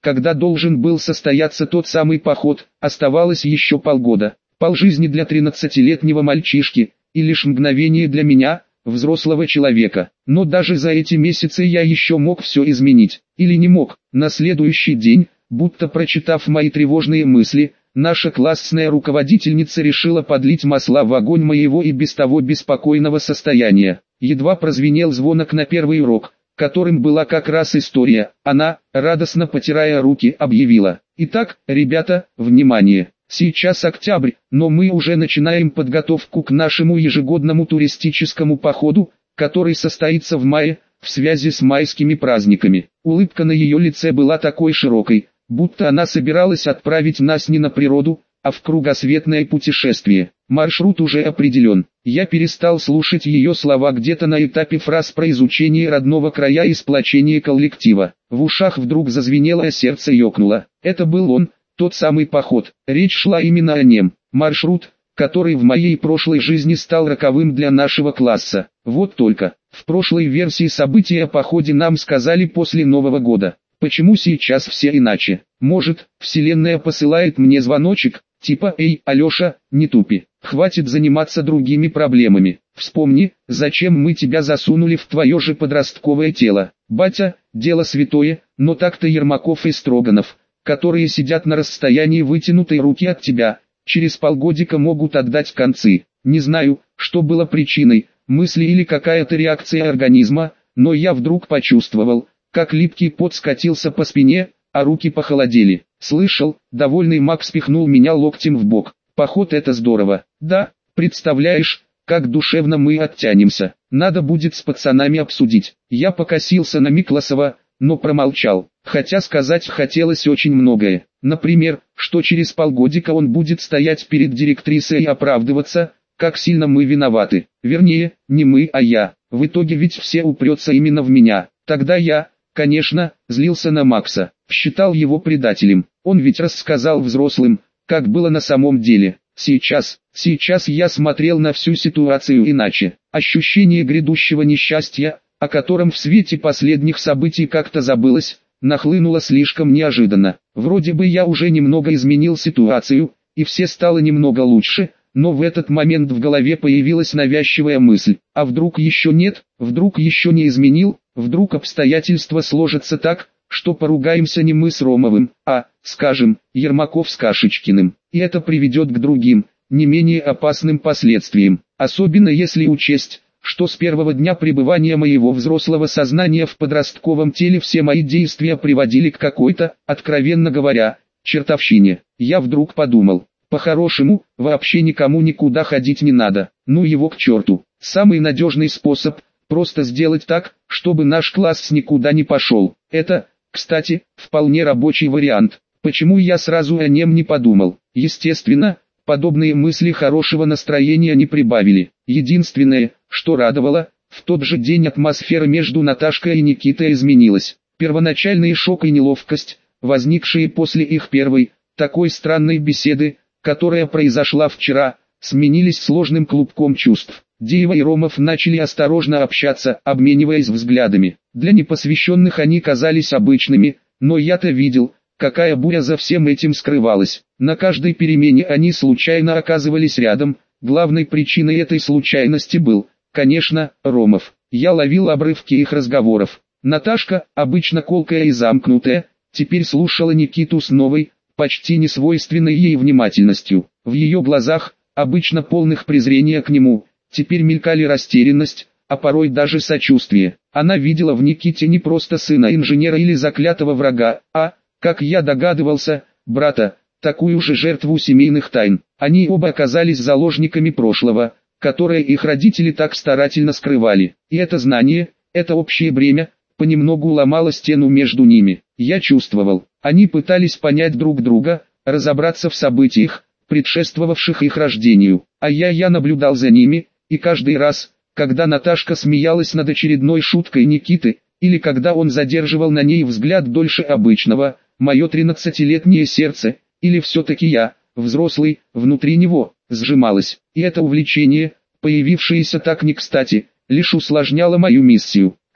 Speaker 1: когда должен был состояться тот самый поход, оставалось еще полгода. Полжизни для 13-летнего мальчишки, и лишь мгновение для меня, взрослого человека. Но даже за эти месяцы я еще мог все изменить. Или не мог. На следующий день, будто прочитав мои тревожные мысли, наша классная руководительница решила подлить масла в огонь моего и без того беспокойного состояния. Едва прозвенел звонок на первый урок, которым была как раз история, она, радостно потирая руки, объявила: «Итак, ребята, внимание! Сейчас октябрь, но мы уже начинаем подготовку к нашему ежегодному туристическому походу, который состоится в мае, в связи с майскими праздниками». Улыбка на ее лице была такой широкой, будто она собиралась отправить нас не на природу, а в кругосветное путешествие. Маршрут уже определен. Я перестал слушать ее слова где-то на этапе фраз про изучение родного края и сплочение коллектива. В ушах вдруг зазвенело, а сердце ёкнуло. Это был он, тот самый поход. Речь шла именно о нем. Маршрут, который в моей прошлой жизни стал роковым для нашего класса. Вот только, в прошлой версии событий о походе нам сказали после Нового года. Почему сейчас все иначе? Может, Вселенная посылает мне звоночек, типа: «Эй, Алеша, не тупи, хватит заниматься другими проблемами. Вспомни, зачем мы тебя засунули в твое же подростковое тело. Батя, дело святое, но так-то Ермаков и Строганов, которые сидят на расстоянии вытянутой руки от тебя, через полгодика могут отдать концы». Не знаю, что было причиной, мысли или какая-то реакция организма, но я вдруг почувствовал, как липкий пот скатился по спине, а руки похолодели. «Слышал?» — довольный Макс пихнул меня локтем в бок. «Поход — это здорово. Да, представляешь, как душевно мы оттянемся. Надо будет с пацанами обсудить». Я покосился на Микласова, но промолчал. Хотя сказать хотелось очень многое. Например, что через полгодика он будет стоять перед директрисой и оправдываться, как сильно мы виноваты. Вернее, не мы, а я. В итоге ведь все упрется именно в меня. Тогда я, конечно, злился на Макса, считал его предателем. Он ведь рассказал взрослым, как было на самом деле. Сейчас я смотрел на всю ситуацию иначе. Ощущение грядущего несчастья, о котором в свете последних событий как-то забылось, нахлынуло слишком неожиданно. Вроде бы я уже немного изменил ситуацию, и все стало немного лучше, но в этот момент в голове появилась навязчивая мысль: а вдруг еще нет, вдруг еще не изменил, вдруг обстоятельства сложатся так, что поругаемся не мы с Ромовым, а, скажем, Ермаков с Кашечкиным, и это приведет к другим, не менее опасным последствиям, особенно если учесть, что с первого дня пребывания моего взрослого сознания в подростковом теле все мои действия приводили к какой-то, откровенно говоря, чертовщине. Я вдруг подумал: по-хорошему, вообще никому никуда ходить не надо, ну его к черту. Самый надежный способ – просто сделать так, чтобы наш класс никуда не пошел. Это, кстати, вполне рабочий вариант. Почему я сразу о нем не подумал? Естественно, подобные мысли хорошего настроения не прибавили. Единственное, что радовало, в тот же день атмосфера между Наташкой и Никитой изменилась. Первоначальный шок и неловкость, возникшие после их первой, такой странной беседы, которая произошла вчера, сменились сложным клубком чувств. Деева и Ромов начали осторожно общаться, обмениваясь взглядами. Для непосвященных они казались обычными, но я-то видел, какая буря за всем этим скрывалась. На каждой перемене они случайно оказывались рядом. Главной причиной этой случайности был, конечно, Ромов. Я ловил обрывки их разговоров. Наташка, обычно колкая и замкнутая, теперь слушала Никиту с новой, почти несвойственной ей внимательностью. В ее глазах, обычно полных презрения к нему, теперь мелькали растерянность, а порой даже сочувствие. Она видела в Никите не просто сына инженера или заклятого врага, а, как я догадывался, брата, такую же жертву семейных тайн. Они оба оказались заложниками прошлого, которое их родители так старательно скрывали. И это знание, это общее бремя, понемногу ломало стену между ними. Я чувствовал, они пытались понять друг друга, разобраться в событиях, предшествовавших их рождению. А я наблюдал за ними, и каждый раз, когда Наташка смеялась над очередной шуткой Никиты, или когда он задерживал на ней взгляд дольше обычного, мое 13-летнее сердце, или все-таки я, взрослый, внутри него, сжималось. И это увлечение, появившееся так не кстати, лишь усложняло мою миссию.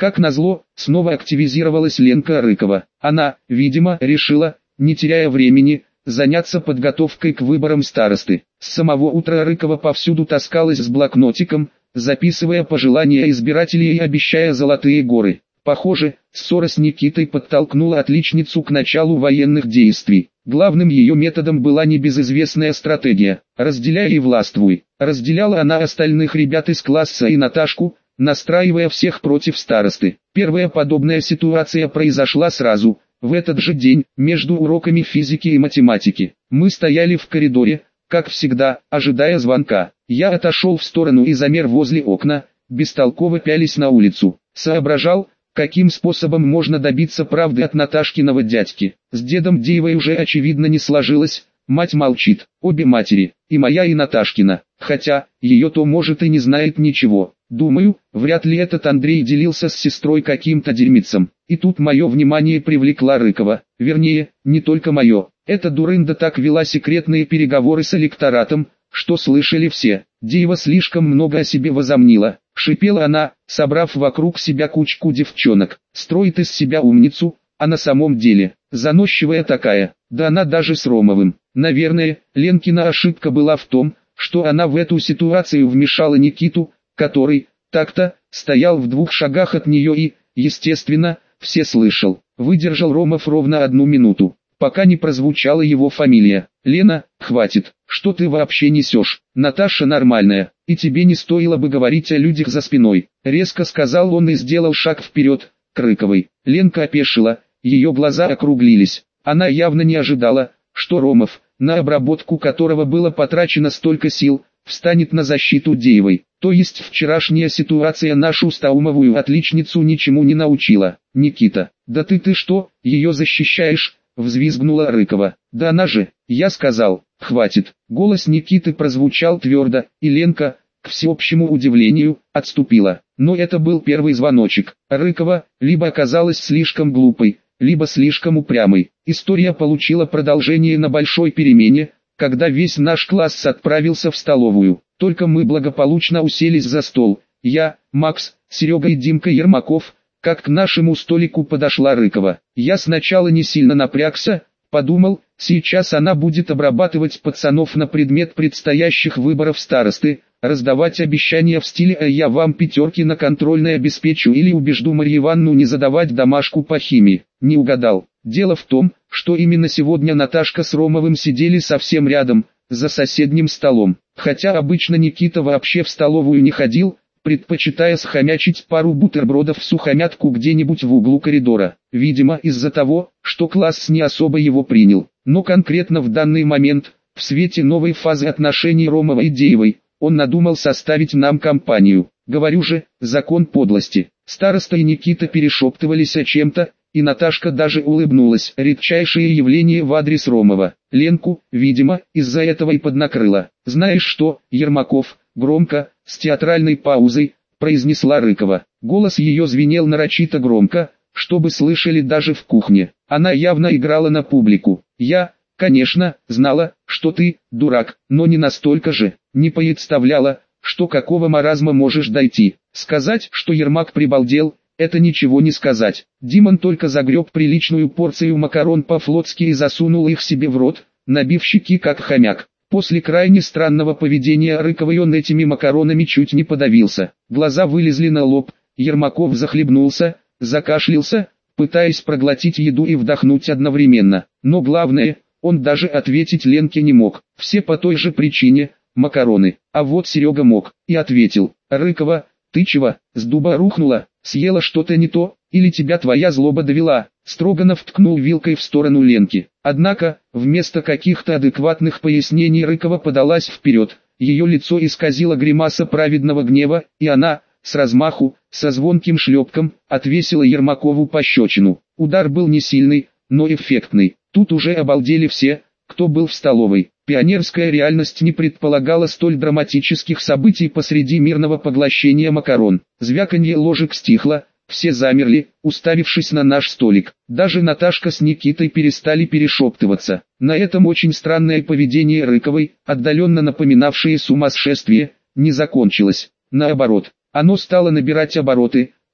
Speaker 1: Как назло, снова активизировалась Ленка Рыкова. Она, видимо, решила, не теряя времени, заняться подготовкой к выборам старосты. С самого утра Рыкова повсюду таскалась с блокнотиком, записывая пожелания избирателей и обещая золотые горы. Похоже, ссора с Никитой подтолкнула отличницу к началу военных действий. Главным ее методом была небезызвестная стратегия «разделяй и властвуй». Разделяла она остальных ребят из класса и Наташку, настраивая всех против старосты. Первая подобная ситуация произошла сразу, в этот же день, между уроками физики и математики. Мы стояли в коридоре, как всегда, ожидая звонка. Я отошел в сторону и замер возле окна, бестолково пялись на улицу. Соображал, каким способом можно добиться правды от Наташкиного дядьки. С дедом Деевой уже очевидно не сложилось, мать молчит, обе матери, и моя и Наташкина, хотя, ее-то может и не знает ничего. Думаю, вряд ли этот Андрей делился с сестрой каким-то дерьмицем. И тут мое внимание привлекла Рыкова, вернее, не только мое. Эта дурында так вела секретные переговоры с электоратом, что слышали все. Деева слишком много о себе возомнила. Шипела она, собрав вокруг себя кучку девчонок. Строит из себя умницу, а на самом деле, заносчивая такая. Да она даже с Ромовым. Наверное, Ленкина ошибка была в том, что она в эту ситуацию вмешала Никиту, который, так-то, стоял в 2 шагах от нее и, естественно, все слышал. Выдержал Ромов ровно 1 минуту, пока не прозвучала его фамилия. «Лена, хватит, что ты вообще несешь? Наташа нормальная, и тебе не стоило бы говорить о людях за спиной», резко сказал он и сделал шаг вперед, к Рыковой. Ленка опешила, ее глаза округлились. Она явно не ожидала, что Ромов, на обработку которого было потрачено столько сил, встанет на защиту Деевой. То есть вчерашняя ситуация нашу стаумовую отличницу ничему не научила. «Никита, да ты что, ее защищаешь?» — взвизгнула Рыкова. «Да она же, я сказал, хватит». Голос Никиты прозвучал твердо, и Ленка, к всеобщему удивлению, отступила. Но это был первый звоночек. Рыкова, либо оказалась слишком глупой, либо слишком упрямой. История получила продолжение на большой перемене, когда весь наш класс отправился в столовую. Только мы благополучно уселись за стол. Я, Макс, Серега и Димка Ермаков, как к нашему столику подошла Рыкова. Я сначала не сильно напрягся, подумал, сейчас она будет обрабатывать пацанов на предмет предстоящих выборов старосты, раздавать обещания в стиле «а я вам 5 на контрольной обеспечу» или убежду Марью Ивановну не задавать домашку по химии. Не угадал. Дело в том, что именно сегодня Наташка с Ромовым сидели совсем рядом, за соседним столом. Хотя обычно Никита вообще в столовую не ходил, предпочитая схомячить пару бутербродов в сухомятку где-нибудь в углу коридора. Видимо, из-за того, что класс не особо его принял. Но конкретно в данный момент, в свете новой фазы отношений Ромова и Деевой, он надумал составить нам компанию. Говорю же, закон подлости. Староста и Никита перешептывались о чем-то, и Наташка даже улыбнулась. Редчайшее явление в адрес Ромова. Ленку, видимо, из-за этого и поднакрыло. «Знаешь что, Ермаков?» — громко, с театральной паузой, произнесла Рыкова. Голос ее звенел нарочито громко, чтобы слышали даже в кухне. Она явно играла на публику. «Я, конечно, знала, что ты, дурак, но не настолько же. Не представляла, что какого маразма можешь дойти. Сказать, что Ермак прибалдел, это ничего не сказать». Димон только загреб приличную порцию макарон по-флотски и засунул их себе в рот, набив щеки как хомяк. После крайне странного поведения Рыковой он этими макаронами чуть не подавился. Глаза вылезли на лоб, Ермаков захлебнулся, закашлялся, пытаясь проглотить еду и вдохнуть одновременно. Но главное, он даже ответить Ленке не мог. Все по той же причине – макароны. А вот Серега мог, и ответил: «Рыкова, ты чего, с дуба рухнула, съела что-то не то, или тебя твоя злоба довела?» Строганов ткнул вилкой в сторону Ленки. Однако, вместо каких-то адекватных пояснений Рыкова подалась вперед. Ее лицо исказило гримаса праведного гнева, и она, с размаху, со звонким шлепком, отвесила Ермакову пощечину. Удар был не сильный, но эффектный. Тут уже обалдели все, кто был в столовой. Пионерская реальность не предполагала столь драматических событий посреди мирного поглощения макарон. Звяканье ложек стихло, все замерли, уставившись на наш столик. Даже Наташка с Никитой перестали перешептываться. На этом очень странное поведение Рыковой, отдаленно напоминавшее сумасшествие, не закончилось. Наоборот, оно стало набирать обороты,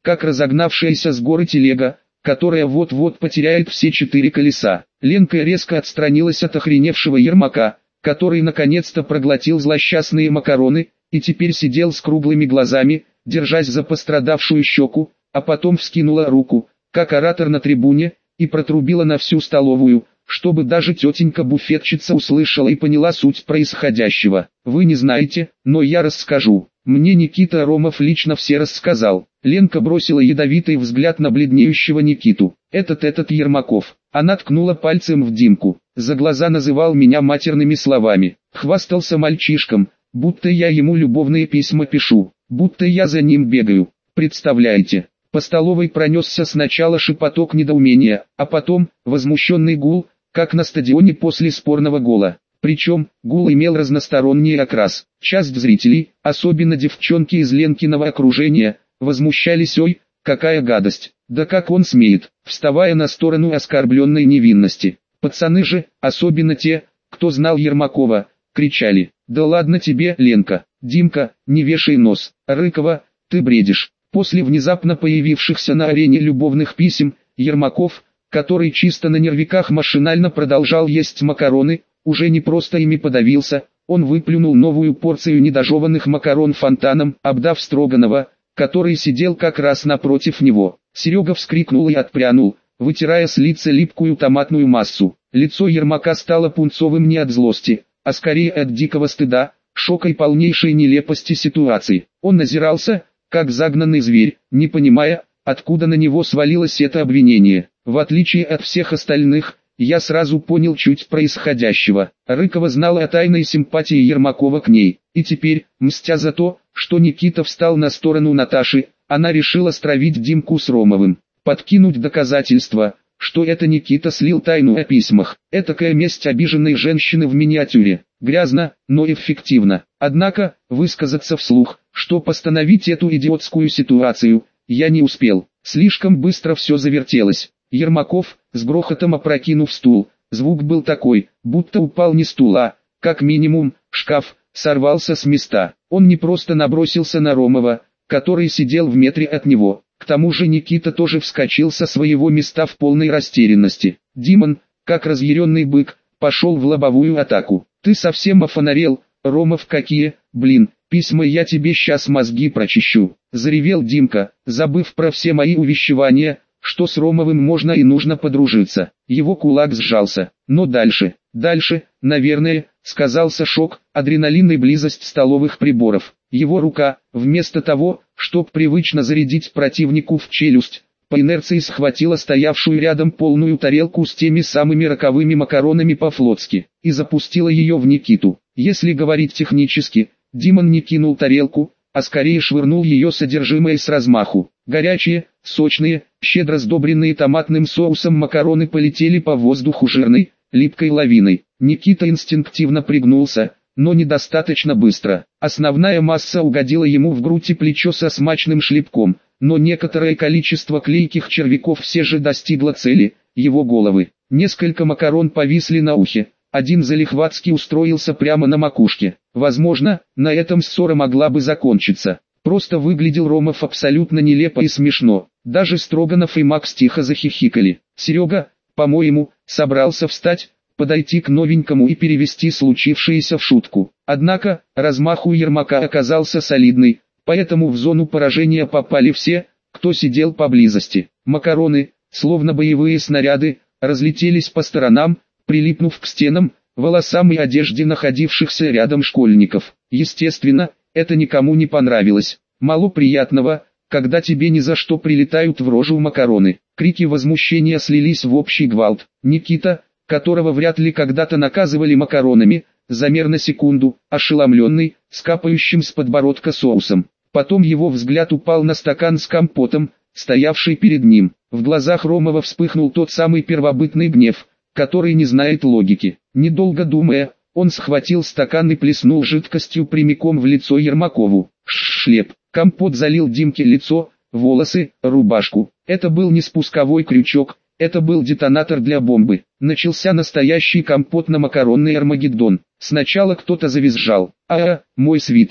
Speaker 1: как разогнавшаяся с горы телега, которая вот-вот потеряет все 4 колеса. Ленка резко отстранилась от охреневшего Ермака, который наконец-то проглотил злосчастные макароны, и теперь сидел с круглыми глазами, держась за пострадавшую щеку, а потом вскинула руку, как оратор на трибуне, и протрубила на всю столовую, чтобы даже тетенька-буфетчица услышала и поняла суть происходящего. Вы не знаете, но я расскажу. Мне Никита Ромов лично все рассказал. Ленка бросила ядовитый взгляд на бледнеющего Никиту. Этот Ермаков. Она ткнула пальцем в Димку. За глаза называл меня матерными словами. Хвастался мальчишком, будто я ему любовные письма пишу, будто я за ним бегаю. Представляете? По столовой пронесся сначала шепоток недоумения, а потом возмущенный гул, как на стадионе после спорного гола. Причем, гул имел разносторонний окрас. Часть зрителей, особенно девчонки из Ленкиного окружения, возмущались: ой, какая гадость, да как он смеет, вставая на сторону оскорбленной невинности. Пацаны же, особенно те, кто знал Ермакова, кричали: да ладно тебе, Ленка, Димка, не вешай нос, Рыкова, ты бредишь. После внезапно появившихся на арене любовных писем, Ермаков, который чисто на нервиках машинально продолжал есть макароны, уже не просто ими подавился, он выплюнул новую порцию недожеванных макарон фонтаном, обдав Строганова, который сидел как раз напротив него. Серега вскрикнул и отпрянул, вытирая с лица липкую томатную массу. Лицо Ермака стало пунцовым не от злости, а скорее от дикого стыда, шока и полнейшей нелепости ситуации. Он озирался, как загнанный зверь, не понимая, откуда на него свалилось это обвинение. В отличие от всех остальных, я сразу понял суть происходящего. Рыкова знала о тайной симпатии Ермакова к ней, и теперь, мстя за то, что Никита встал на сторону Наташи, она решила стравить Димку с Ромовым, подкинуть доказательства, что это Никита слил тайну о письмах. Этакая месть обиженной женщины в миниатюре. Грязно, но эффективно. Однако, высказаться вслух, что постановить эту идиотскую ситуацию, я не успел. Слишком быстро все завертелось. Ермаков, с грохотом опрокинув стул, звук был такой, будто упал не стул, а, как минимум, шкаф, сорвался с места. Он не просто набросился на Ромова, который сидел в метре от него. К тому же Никита тоже вскочил со своего места в полной растерянности. Димон, как разъяренный бык, пошел в лобовую атаку. «Ты совсем офонарел, Ромов, какие, блин, письма, я тебе сейчас мозги прочищу!» Заревел Димка, забыв про все мои увещевания, что с Ромовым можно и нужно подружиться. Его кулак сжался. Но дальше, наверное, сказался шок, адреналин и близость столовых приборов. Его рука, вместо того, чтобы привычно зарядить противнику в челюсть, по инерции схватила стоявшую рядом полную тарелку с теми самыми роковыми макаронами по-флотски, и запустила ее в Никиту. Если говорить технически, Димон не кинул тарелку, а скорее швырнул ее содержимое с размаху. Горячие, сочные, щедро сдобренные томатным соусом макароны полетели по воздуху жирной, липкой лавиной. Никита инстинктивно пригнулся, но недостаточно быстро. Основная масса угодила ему в грудь и плечо со смачным шлепком, но некоторое количество клейких червяков все же достигло цели, его головы. Несколько макарон повисли на ухе, один залихватски устроился прямо на макушке. Возможно, на этом ссора могла бы закончиться. Просто выглядел Ромов абсолютно нелепо и смешно. Даже Строганов и Макс тихо захихикали. Серега, по-моему, собрался встать, подойти к новенькому и перевести случившееся в шутку. Однако, размах у Ермака оказался солидный, поэтому в зону поражения попали все, кто сидел поблизости. Макароны, словно боевые снаряды, разлетелись по сторонам, прилипнув к стенам, волосам и одежде находившихся рядом школьников. Естественно, это никому не понравилось. Мало приятного, когда тебе ни за что прилетают в рожу макароны. Крики возмущения слились в общий гвалт. Никита, которого вряд ли когда-то наказывали макаронами, замер на секунду, ошеломленный, с капающим с подбородка соусом. Потом его взгляд упал на стакан с компотом, стоявший перед ним. В глазах Ромова вспыхнул тот самый первобытный гнев, который не знает логики. Недолго думая, он схватил стакан и плеснул жидкостью прямиком в лицо Ермакову. Шлеп. Компот залил Димке лицо, волосы, рубашку. Это был не спусковой крючок, это был детонатор для бомбы. Начался настоящий компот-на-макаронный Армагеддон. Сначала кто-то завизжал: «А, мой свитер!»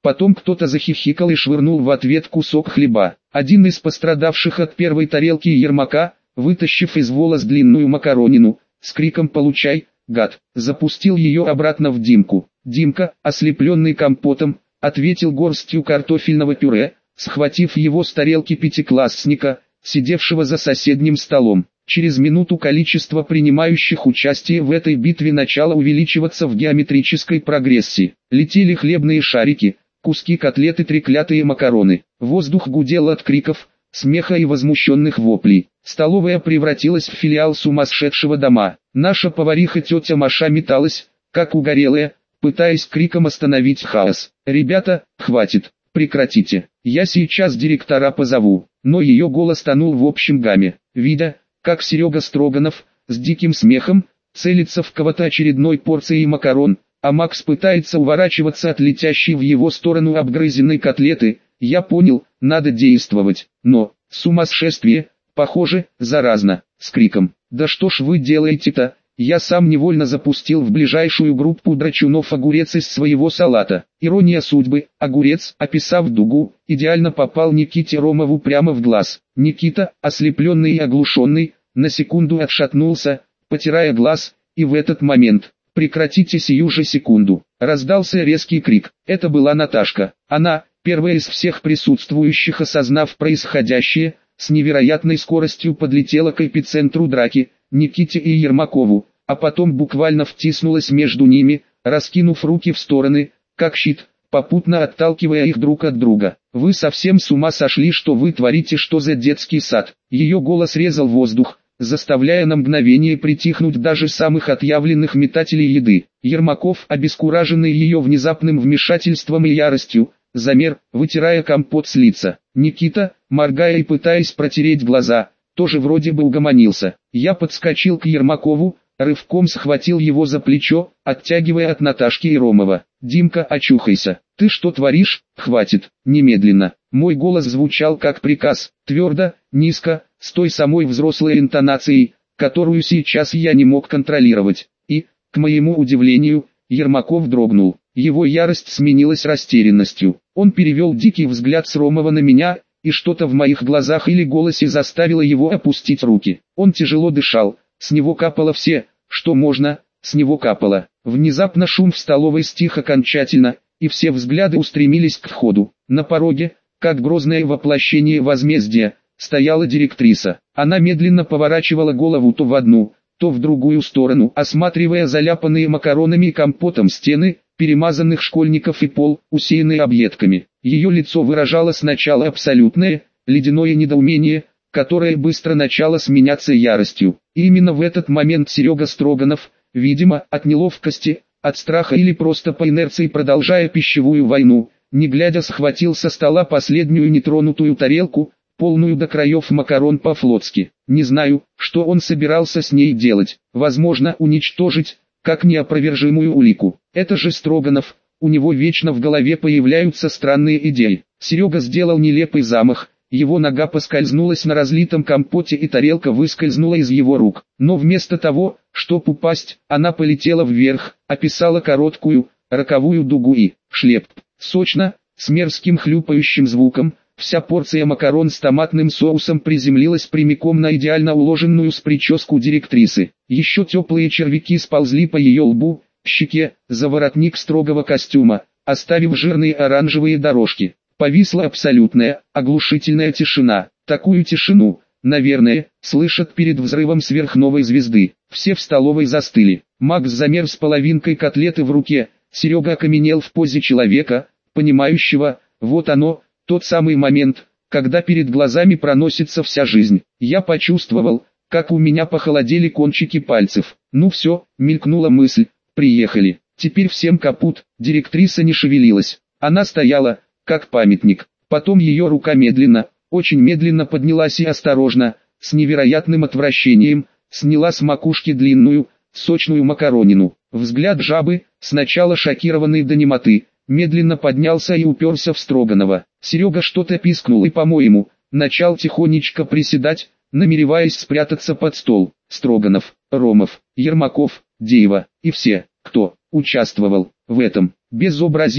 Speaker 1: Потом кто-то захихикал и швырнул в ответ кусок хлеба. Один из пострадавших от первой тарелки Ермака, вытащив из волос длинную макаронину, с криком «Получай, гад!», запустил ее обратно в Димку. Димка, ослепленный компотом, ответил горстью картофельного пюре, схватив его с тарелки пятиклассника, сидевшего за соседним столом. Через минуту количество принимающих участие в этой битве начало увеличиваться в геометрической прогрессии. Летели хлебные шарики, куски котлеты, треклятые макароны. Воздух гудел от криков, смеха и возмущенных воплей. Столовая превратилась в филиал сумасшедшего дома. Наша повариха тетя Маша металась, как угорелая, пытаясь криком остановить хаос. «Ребята, хватит, прекратите, я сейчас директора позову». Но ее голос тонул в общем гамме. Видя, как Серега Строганов, с диким смехом, целится в кого-то очередной порцией макарон, а Макс пытается уворачиваться от летящей в его сторону обгрызенной котлеты, я понял, надо действовать. Но, сумасшествие, похоже, заразно, с криком «Да что ж вы делаете-то?», я сам невольно запустил в ближайшую группу драчунов огурец из своего салата. Ирония судьбы, огурец, описав дугу, идеально попал Никите Ромову прямо в глаз. Никита, ослепленный и оглушенный, на секунду отшатнулся, потирая глаз, и в этот момент, прекратите сию же секунду, раздался резкий крик. Это была Наташка. Она, первая из всех присутствующих, осознав происходящее, с невероятной скоростью подлетела к эпицентру драки, Никите и Ермакову, а потом буквально втиснулась между ними, раскинув руки в стороны, как щит, попутно отталкивая их друг от друга. «Вы совсем с ума сошли, что вы творите, что за детский сад?» Ее голос резал воздух, заставляя на мгновение притихнуть даже самых отъявленных метателей еды. Ермаков, обескураженный ее внезапным вмешательством и яростью, замер, вытирая компот с лица. Никита, моргая и пытаясь протереть глаза, тоже вроде бы угомонился. Я подскочил к Ермакову, рывком схватил его за плечо, оттягивая от Наташки и Ромова. «Димка, очухайся, ты что творишь? Хватит, немедленно». Мой голос звучал как приказ, твердо, низко, с той самой взрослой интонацией, которую сейчас я не мог контролировать. И, к моему удивлению, Ермаков дрогнул. Его ярость сменилась растерянностью. Он перевел дикий взгляд с Ромова на меня, и что-то в моих глазах или голосе заставило его опустить руки. Он тяжело дышал, с него капало все, что можно, с него капало. Внезапно шум в столовой стих окончательно, и все взгляды устремились к входу. На пороге, как грозное воплощение возмездия, стояла директриса. Она медленно поворачивала голову то в одну, то в другую сторону, осматривая заляпанные макаронами и компотом стены, перемазанных школьников и пол, усеянный объедками. Ее лицо выражало сначала абсолютное, ледяное недоумение, которое быстро начало сменяться яростью. И именно в этот момент Серега Строганов, видимо, от неловкости, от страха или просто по инерции продолжая пищевую войну, не глядя схватил со стола последнюю нетронутую тарелку, полную до краев макарон по-флотски. Не знаю, что он собирался с ней делать, возможно, уничтожить, как неопровержимую улику. Это же Строганов, у него вечно в голове появляются странные идеи. Серега сделал нелепый замах, его нога поскользнулась на разлитом компоте и тарелка выскользнула из его рук. Но вместо того, чтобы упасть, она полетела вверх, описала короткую, роковую дугу и, шлеп, сочно, с мерзким хлюпающим звуком, вся порция макарон с томатным соусом приземлилась прямиком на идеально уложенную с прическу директрисы. Еще теплые червяки сползли по ее лбу, щеке, за воротник строгого костюма, оставив жирные оранжевые дорожки. Повисла абсолютная, оглушительная тишина. Такую тишину, наверное, слышат перед взрывом сверхновой звезды. Все в столовой застыли. Макс замер с половинкой котлеты в руке, Серега окаменел в позе человека, понимающего, вот оно, тот самый момент, когда перед глазами проносится вся жизнь. Я почувствовал, как у меня похолодели кончики пальцев. Ну все, мелькнула мысль, приехали. Теперь всем капут. Директриса не шевелилась. Она стояла, как памятник. Потом ее рука медленно, очень медленно поднялась и осторожно, с невероятным отвращением, сняла с макушки длинную, сочную макаронину. Взгляд жабы, сначала шокированный до немоты, медленно поднялся и уперся в Строганова. Серега что-то пискнул и, по-моему, начал тихонечко приседать, намереваясь спрятаться под стол. Строганов, Ромов, Ермаков, Деева и все, кто участвовал в этом безобразии,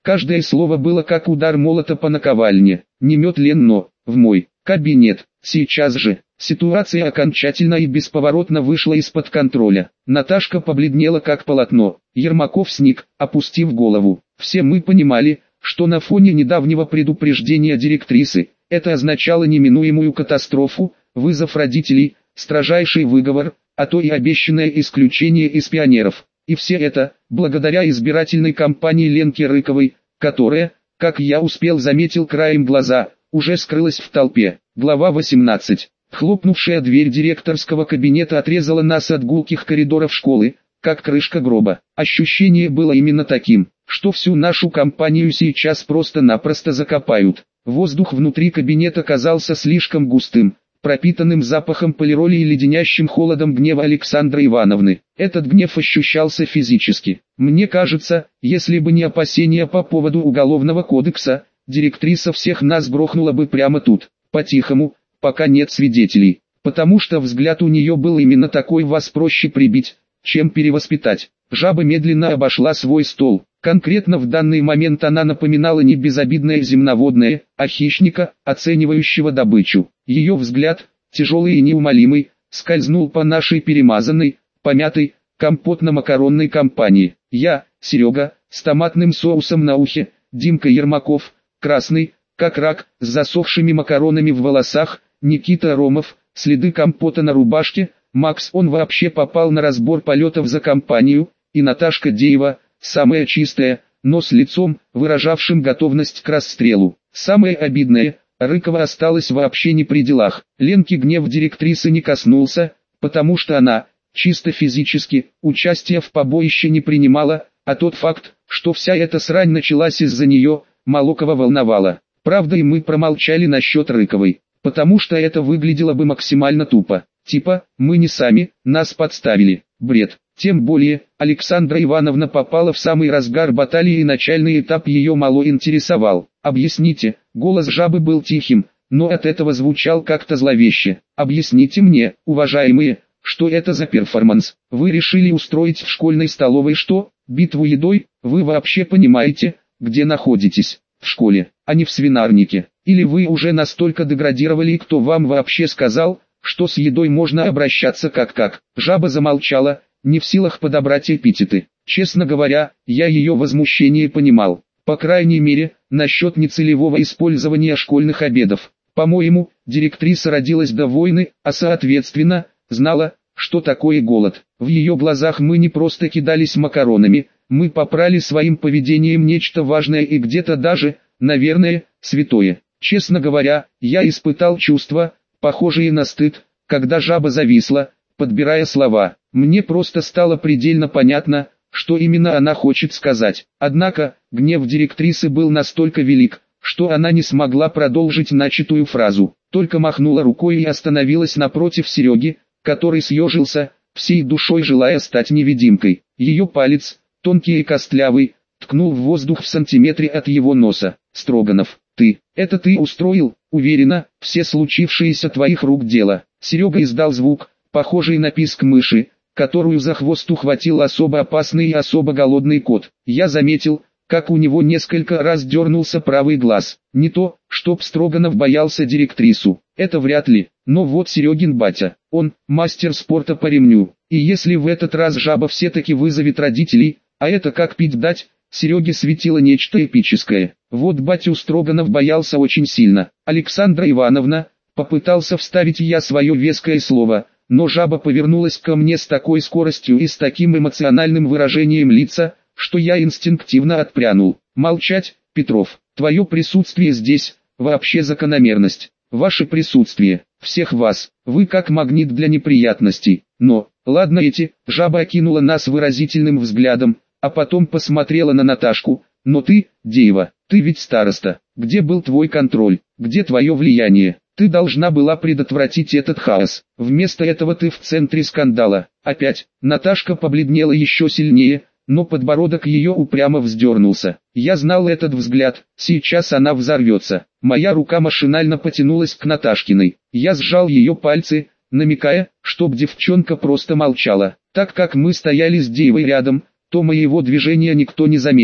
Speaker 1: Каждое слово было как удар молота по наковальне. Немедленно, в мой кабинет, сейчас же. Ситуация окончательно и бесповоротно вышла из-под контроля. Наташка побледнела как полотно. Ермаков сник, опустив голову. Все мы понимали, что на фоне недавнего предупреждения директрисы, это означало неминуемую катастрофу, вызов родителей, строжайший выговор, а то и обещанное исключение из пионеров. И все это, благодаря избирательной кампании Ленки Рыковой, которая, как я успел заметил краем глаза, уже скрылась в толпе. Глава 18. Хлопнувшая дверь директорского кабинета отрезала нас от гулких коридоров школы, как крышка гроба. Ощущение было именно таким, что всю нашу компанию сейчас просто-напросто закопают. Воздух внутри кабинета казался слишком густым, пропитанным запахом полироли и леденящим холодом гнева Александры Ивановны. Этот гнев ощущался физически. Мне кажется, если бы не опасения по поводу уголовного кодекса, директриса всех нас грохнула бы прямо тут, по-тихому, пока нет свидетелей. Потому что взгляд у нее был именно такой: вас проще прибить, чем перевоспитать. Жаба медленно обошла свой стол. Конкретно в данный момент она напоминала не безобидное земноводное, а хищника, оценивающего добычу. Ее взгляд, тяжелый и неумолимый, скользнул по нашей перемазанной, помятой, компотно-макаронной компании. Я, Серега, с томатным соусом на ухе, Димка Ермаков, красный, как рак, с засохшими макаронами в волосах, Никита Ромов, следы компота на рубашке, Макс, он вообще попал на разбор полетов за компанию, и Наташка Деева, самая чистая, но с лицом, выражавшим готовность к расстрелу. Самое обидное, Рыкова осталась вообще не при делах. Ленки гнев директрисы не коснулся, потому что она, чисто физически, участия в побоище не принимала, а тот факт, что вся эта срань началась из-за нее, Молокова волновала. Правда, и мы промолчали насчет Рыковой, потому что это выглядело бы максимально тупо. Типа, мы не сами, нас подставили. Бред. Тем более, Александра Ивановна попала в самый разгар баталии и начальный этап ее мало интересовал. «Объясните», голос жабы был тихим, но от этого звучал как-то зловеще. «Объясните мне, уважаемые, что это за перформанс? Вы решили устроить в школьной столовой что? Битву едой? Вы вообще понимаете, где находитесь? В школе, а не в свинарнике? Или вы уже настолько деградировали, и кто вам вообще сказал, что с едой можно обращаться как-как?» Жаба замолчала, не в силах подобрать эпитеты. Честно говоря, я ее возмущение понимал. По крайней мере, насчет нецелевого использования школьных обедов. По-моему, директриса родилась до войны, а соответственно, знала, что такое голод. В ее глазах мы не просто кидались макаронами, мы попрали своим поведением нечто важное и где-то даже, наверное, святое. Честно говоря, я испытал чувства, похожие на стыд, когда жаба зависла, подбирая слова. Мне просто стало предельно понятно, что именно она хочет сказать. Однако, гнев директрисы был настолько велик, что она не смогла продолжить начатую фразу, только махнула рукой и остановилась напротив Сереги, который съежился, всей душой желая стать невидимкой. Ее палец, тонкий и костлявый, ткнул в воздух в сантиметре от его носа. «Строганов, это ты устроил? Уверена, все случившееся твоих рук дело». Серега издал звук, похожий на писк мыши, которую за хвост ухватил особо опасный и особо голодный кот. Я заметил, как у него несколько раз дернулся правый глаз. Не то, чтоб Строганов боялся директрису, это вряд ли, но вот Серегин батя, он, мастер спорта по ремню. И если в этот раз жаба все-таки вызовет родителей, а это как пить дать, Сереге светило нечто эпическое. Вот батю Строганов боялся очень сильно. «Александра Ивановна», попытался вставить я свое веское слово, но жаба повернулась ко мне с такой скоростью и с таким эмоциональным выражением лица, что я инстинктивно отпрянул. «Молчать, Петров, твое присутствие здесь, вообще закономерность. Ваше присутствие, всех вас, вы как магнит для неприятностей. Но, ладно жаба окинула нас выразительным взглядом, а потом посмотрела на Наташку. Но ты, Деева, ты ведь староста, где был твой контроль, где твое влияние? Ты должна была предотвратить этот хаос. Вместо этого ты в центре скандала. Опять, Наташка побледнела еще сильнее, но подбородок ее упрямо вздернулся. Я знал этот взгляд, сейчас она взорвется. Моя рука машинально потянулась к Наташкиной. Я сжал ее пальцы, намекая, чтоб девчонка просто молчала. Так как мы стояли с Деевой рядом, то моего движения никто не заметил.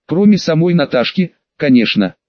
Speaker 1: Кроме самой Наташки, конечно.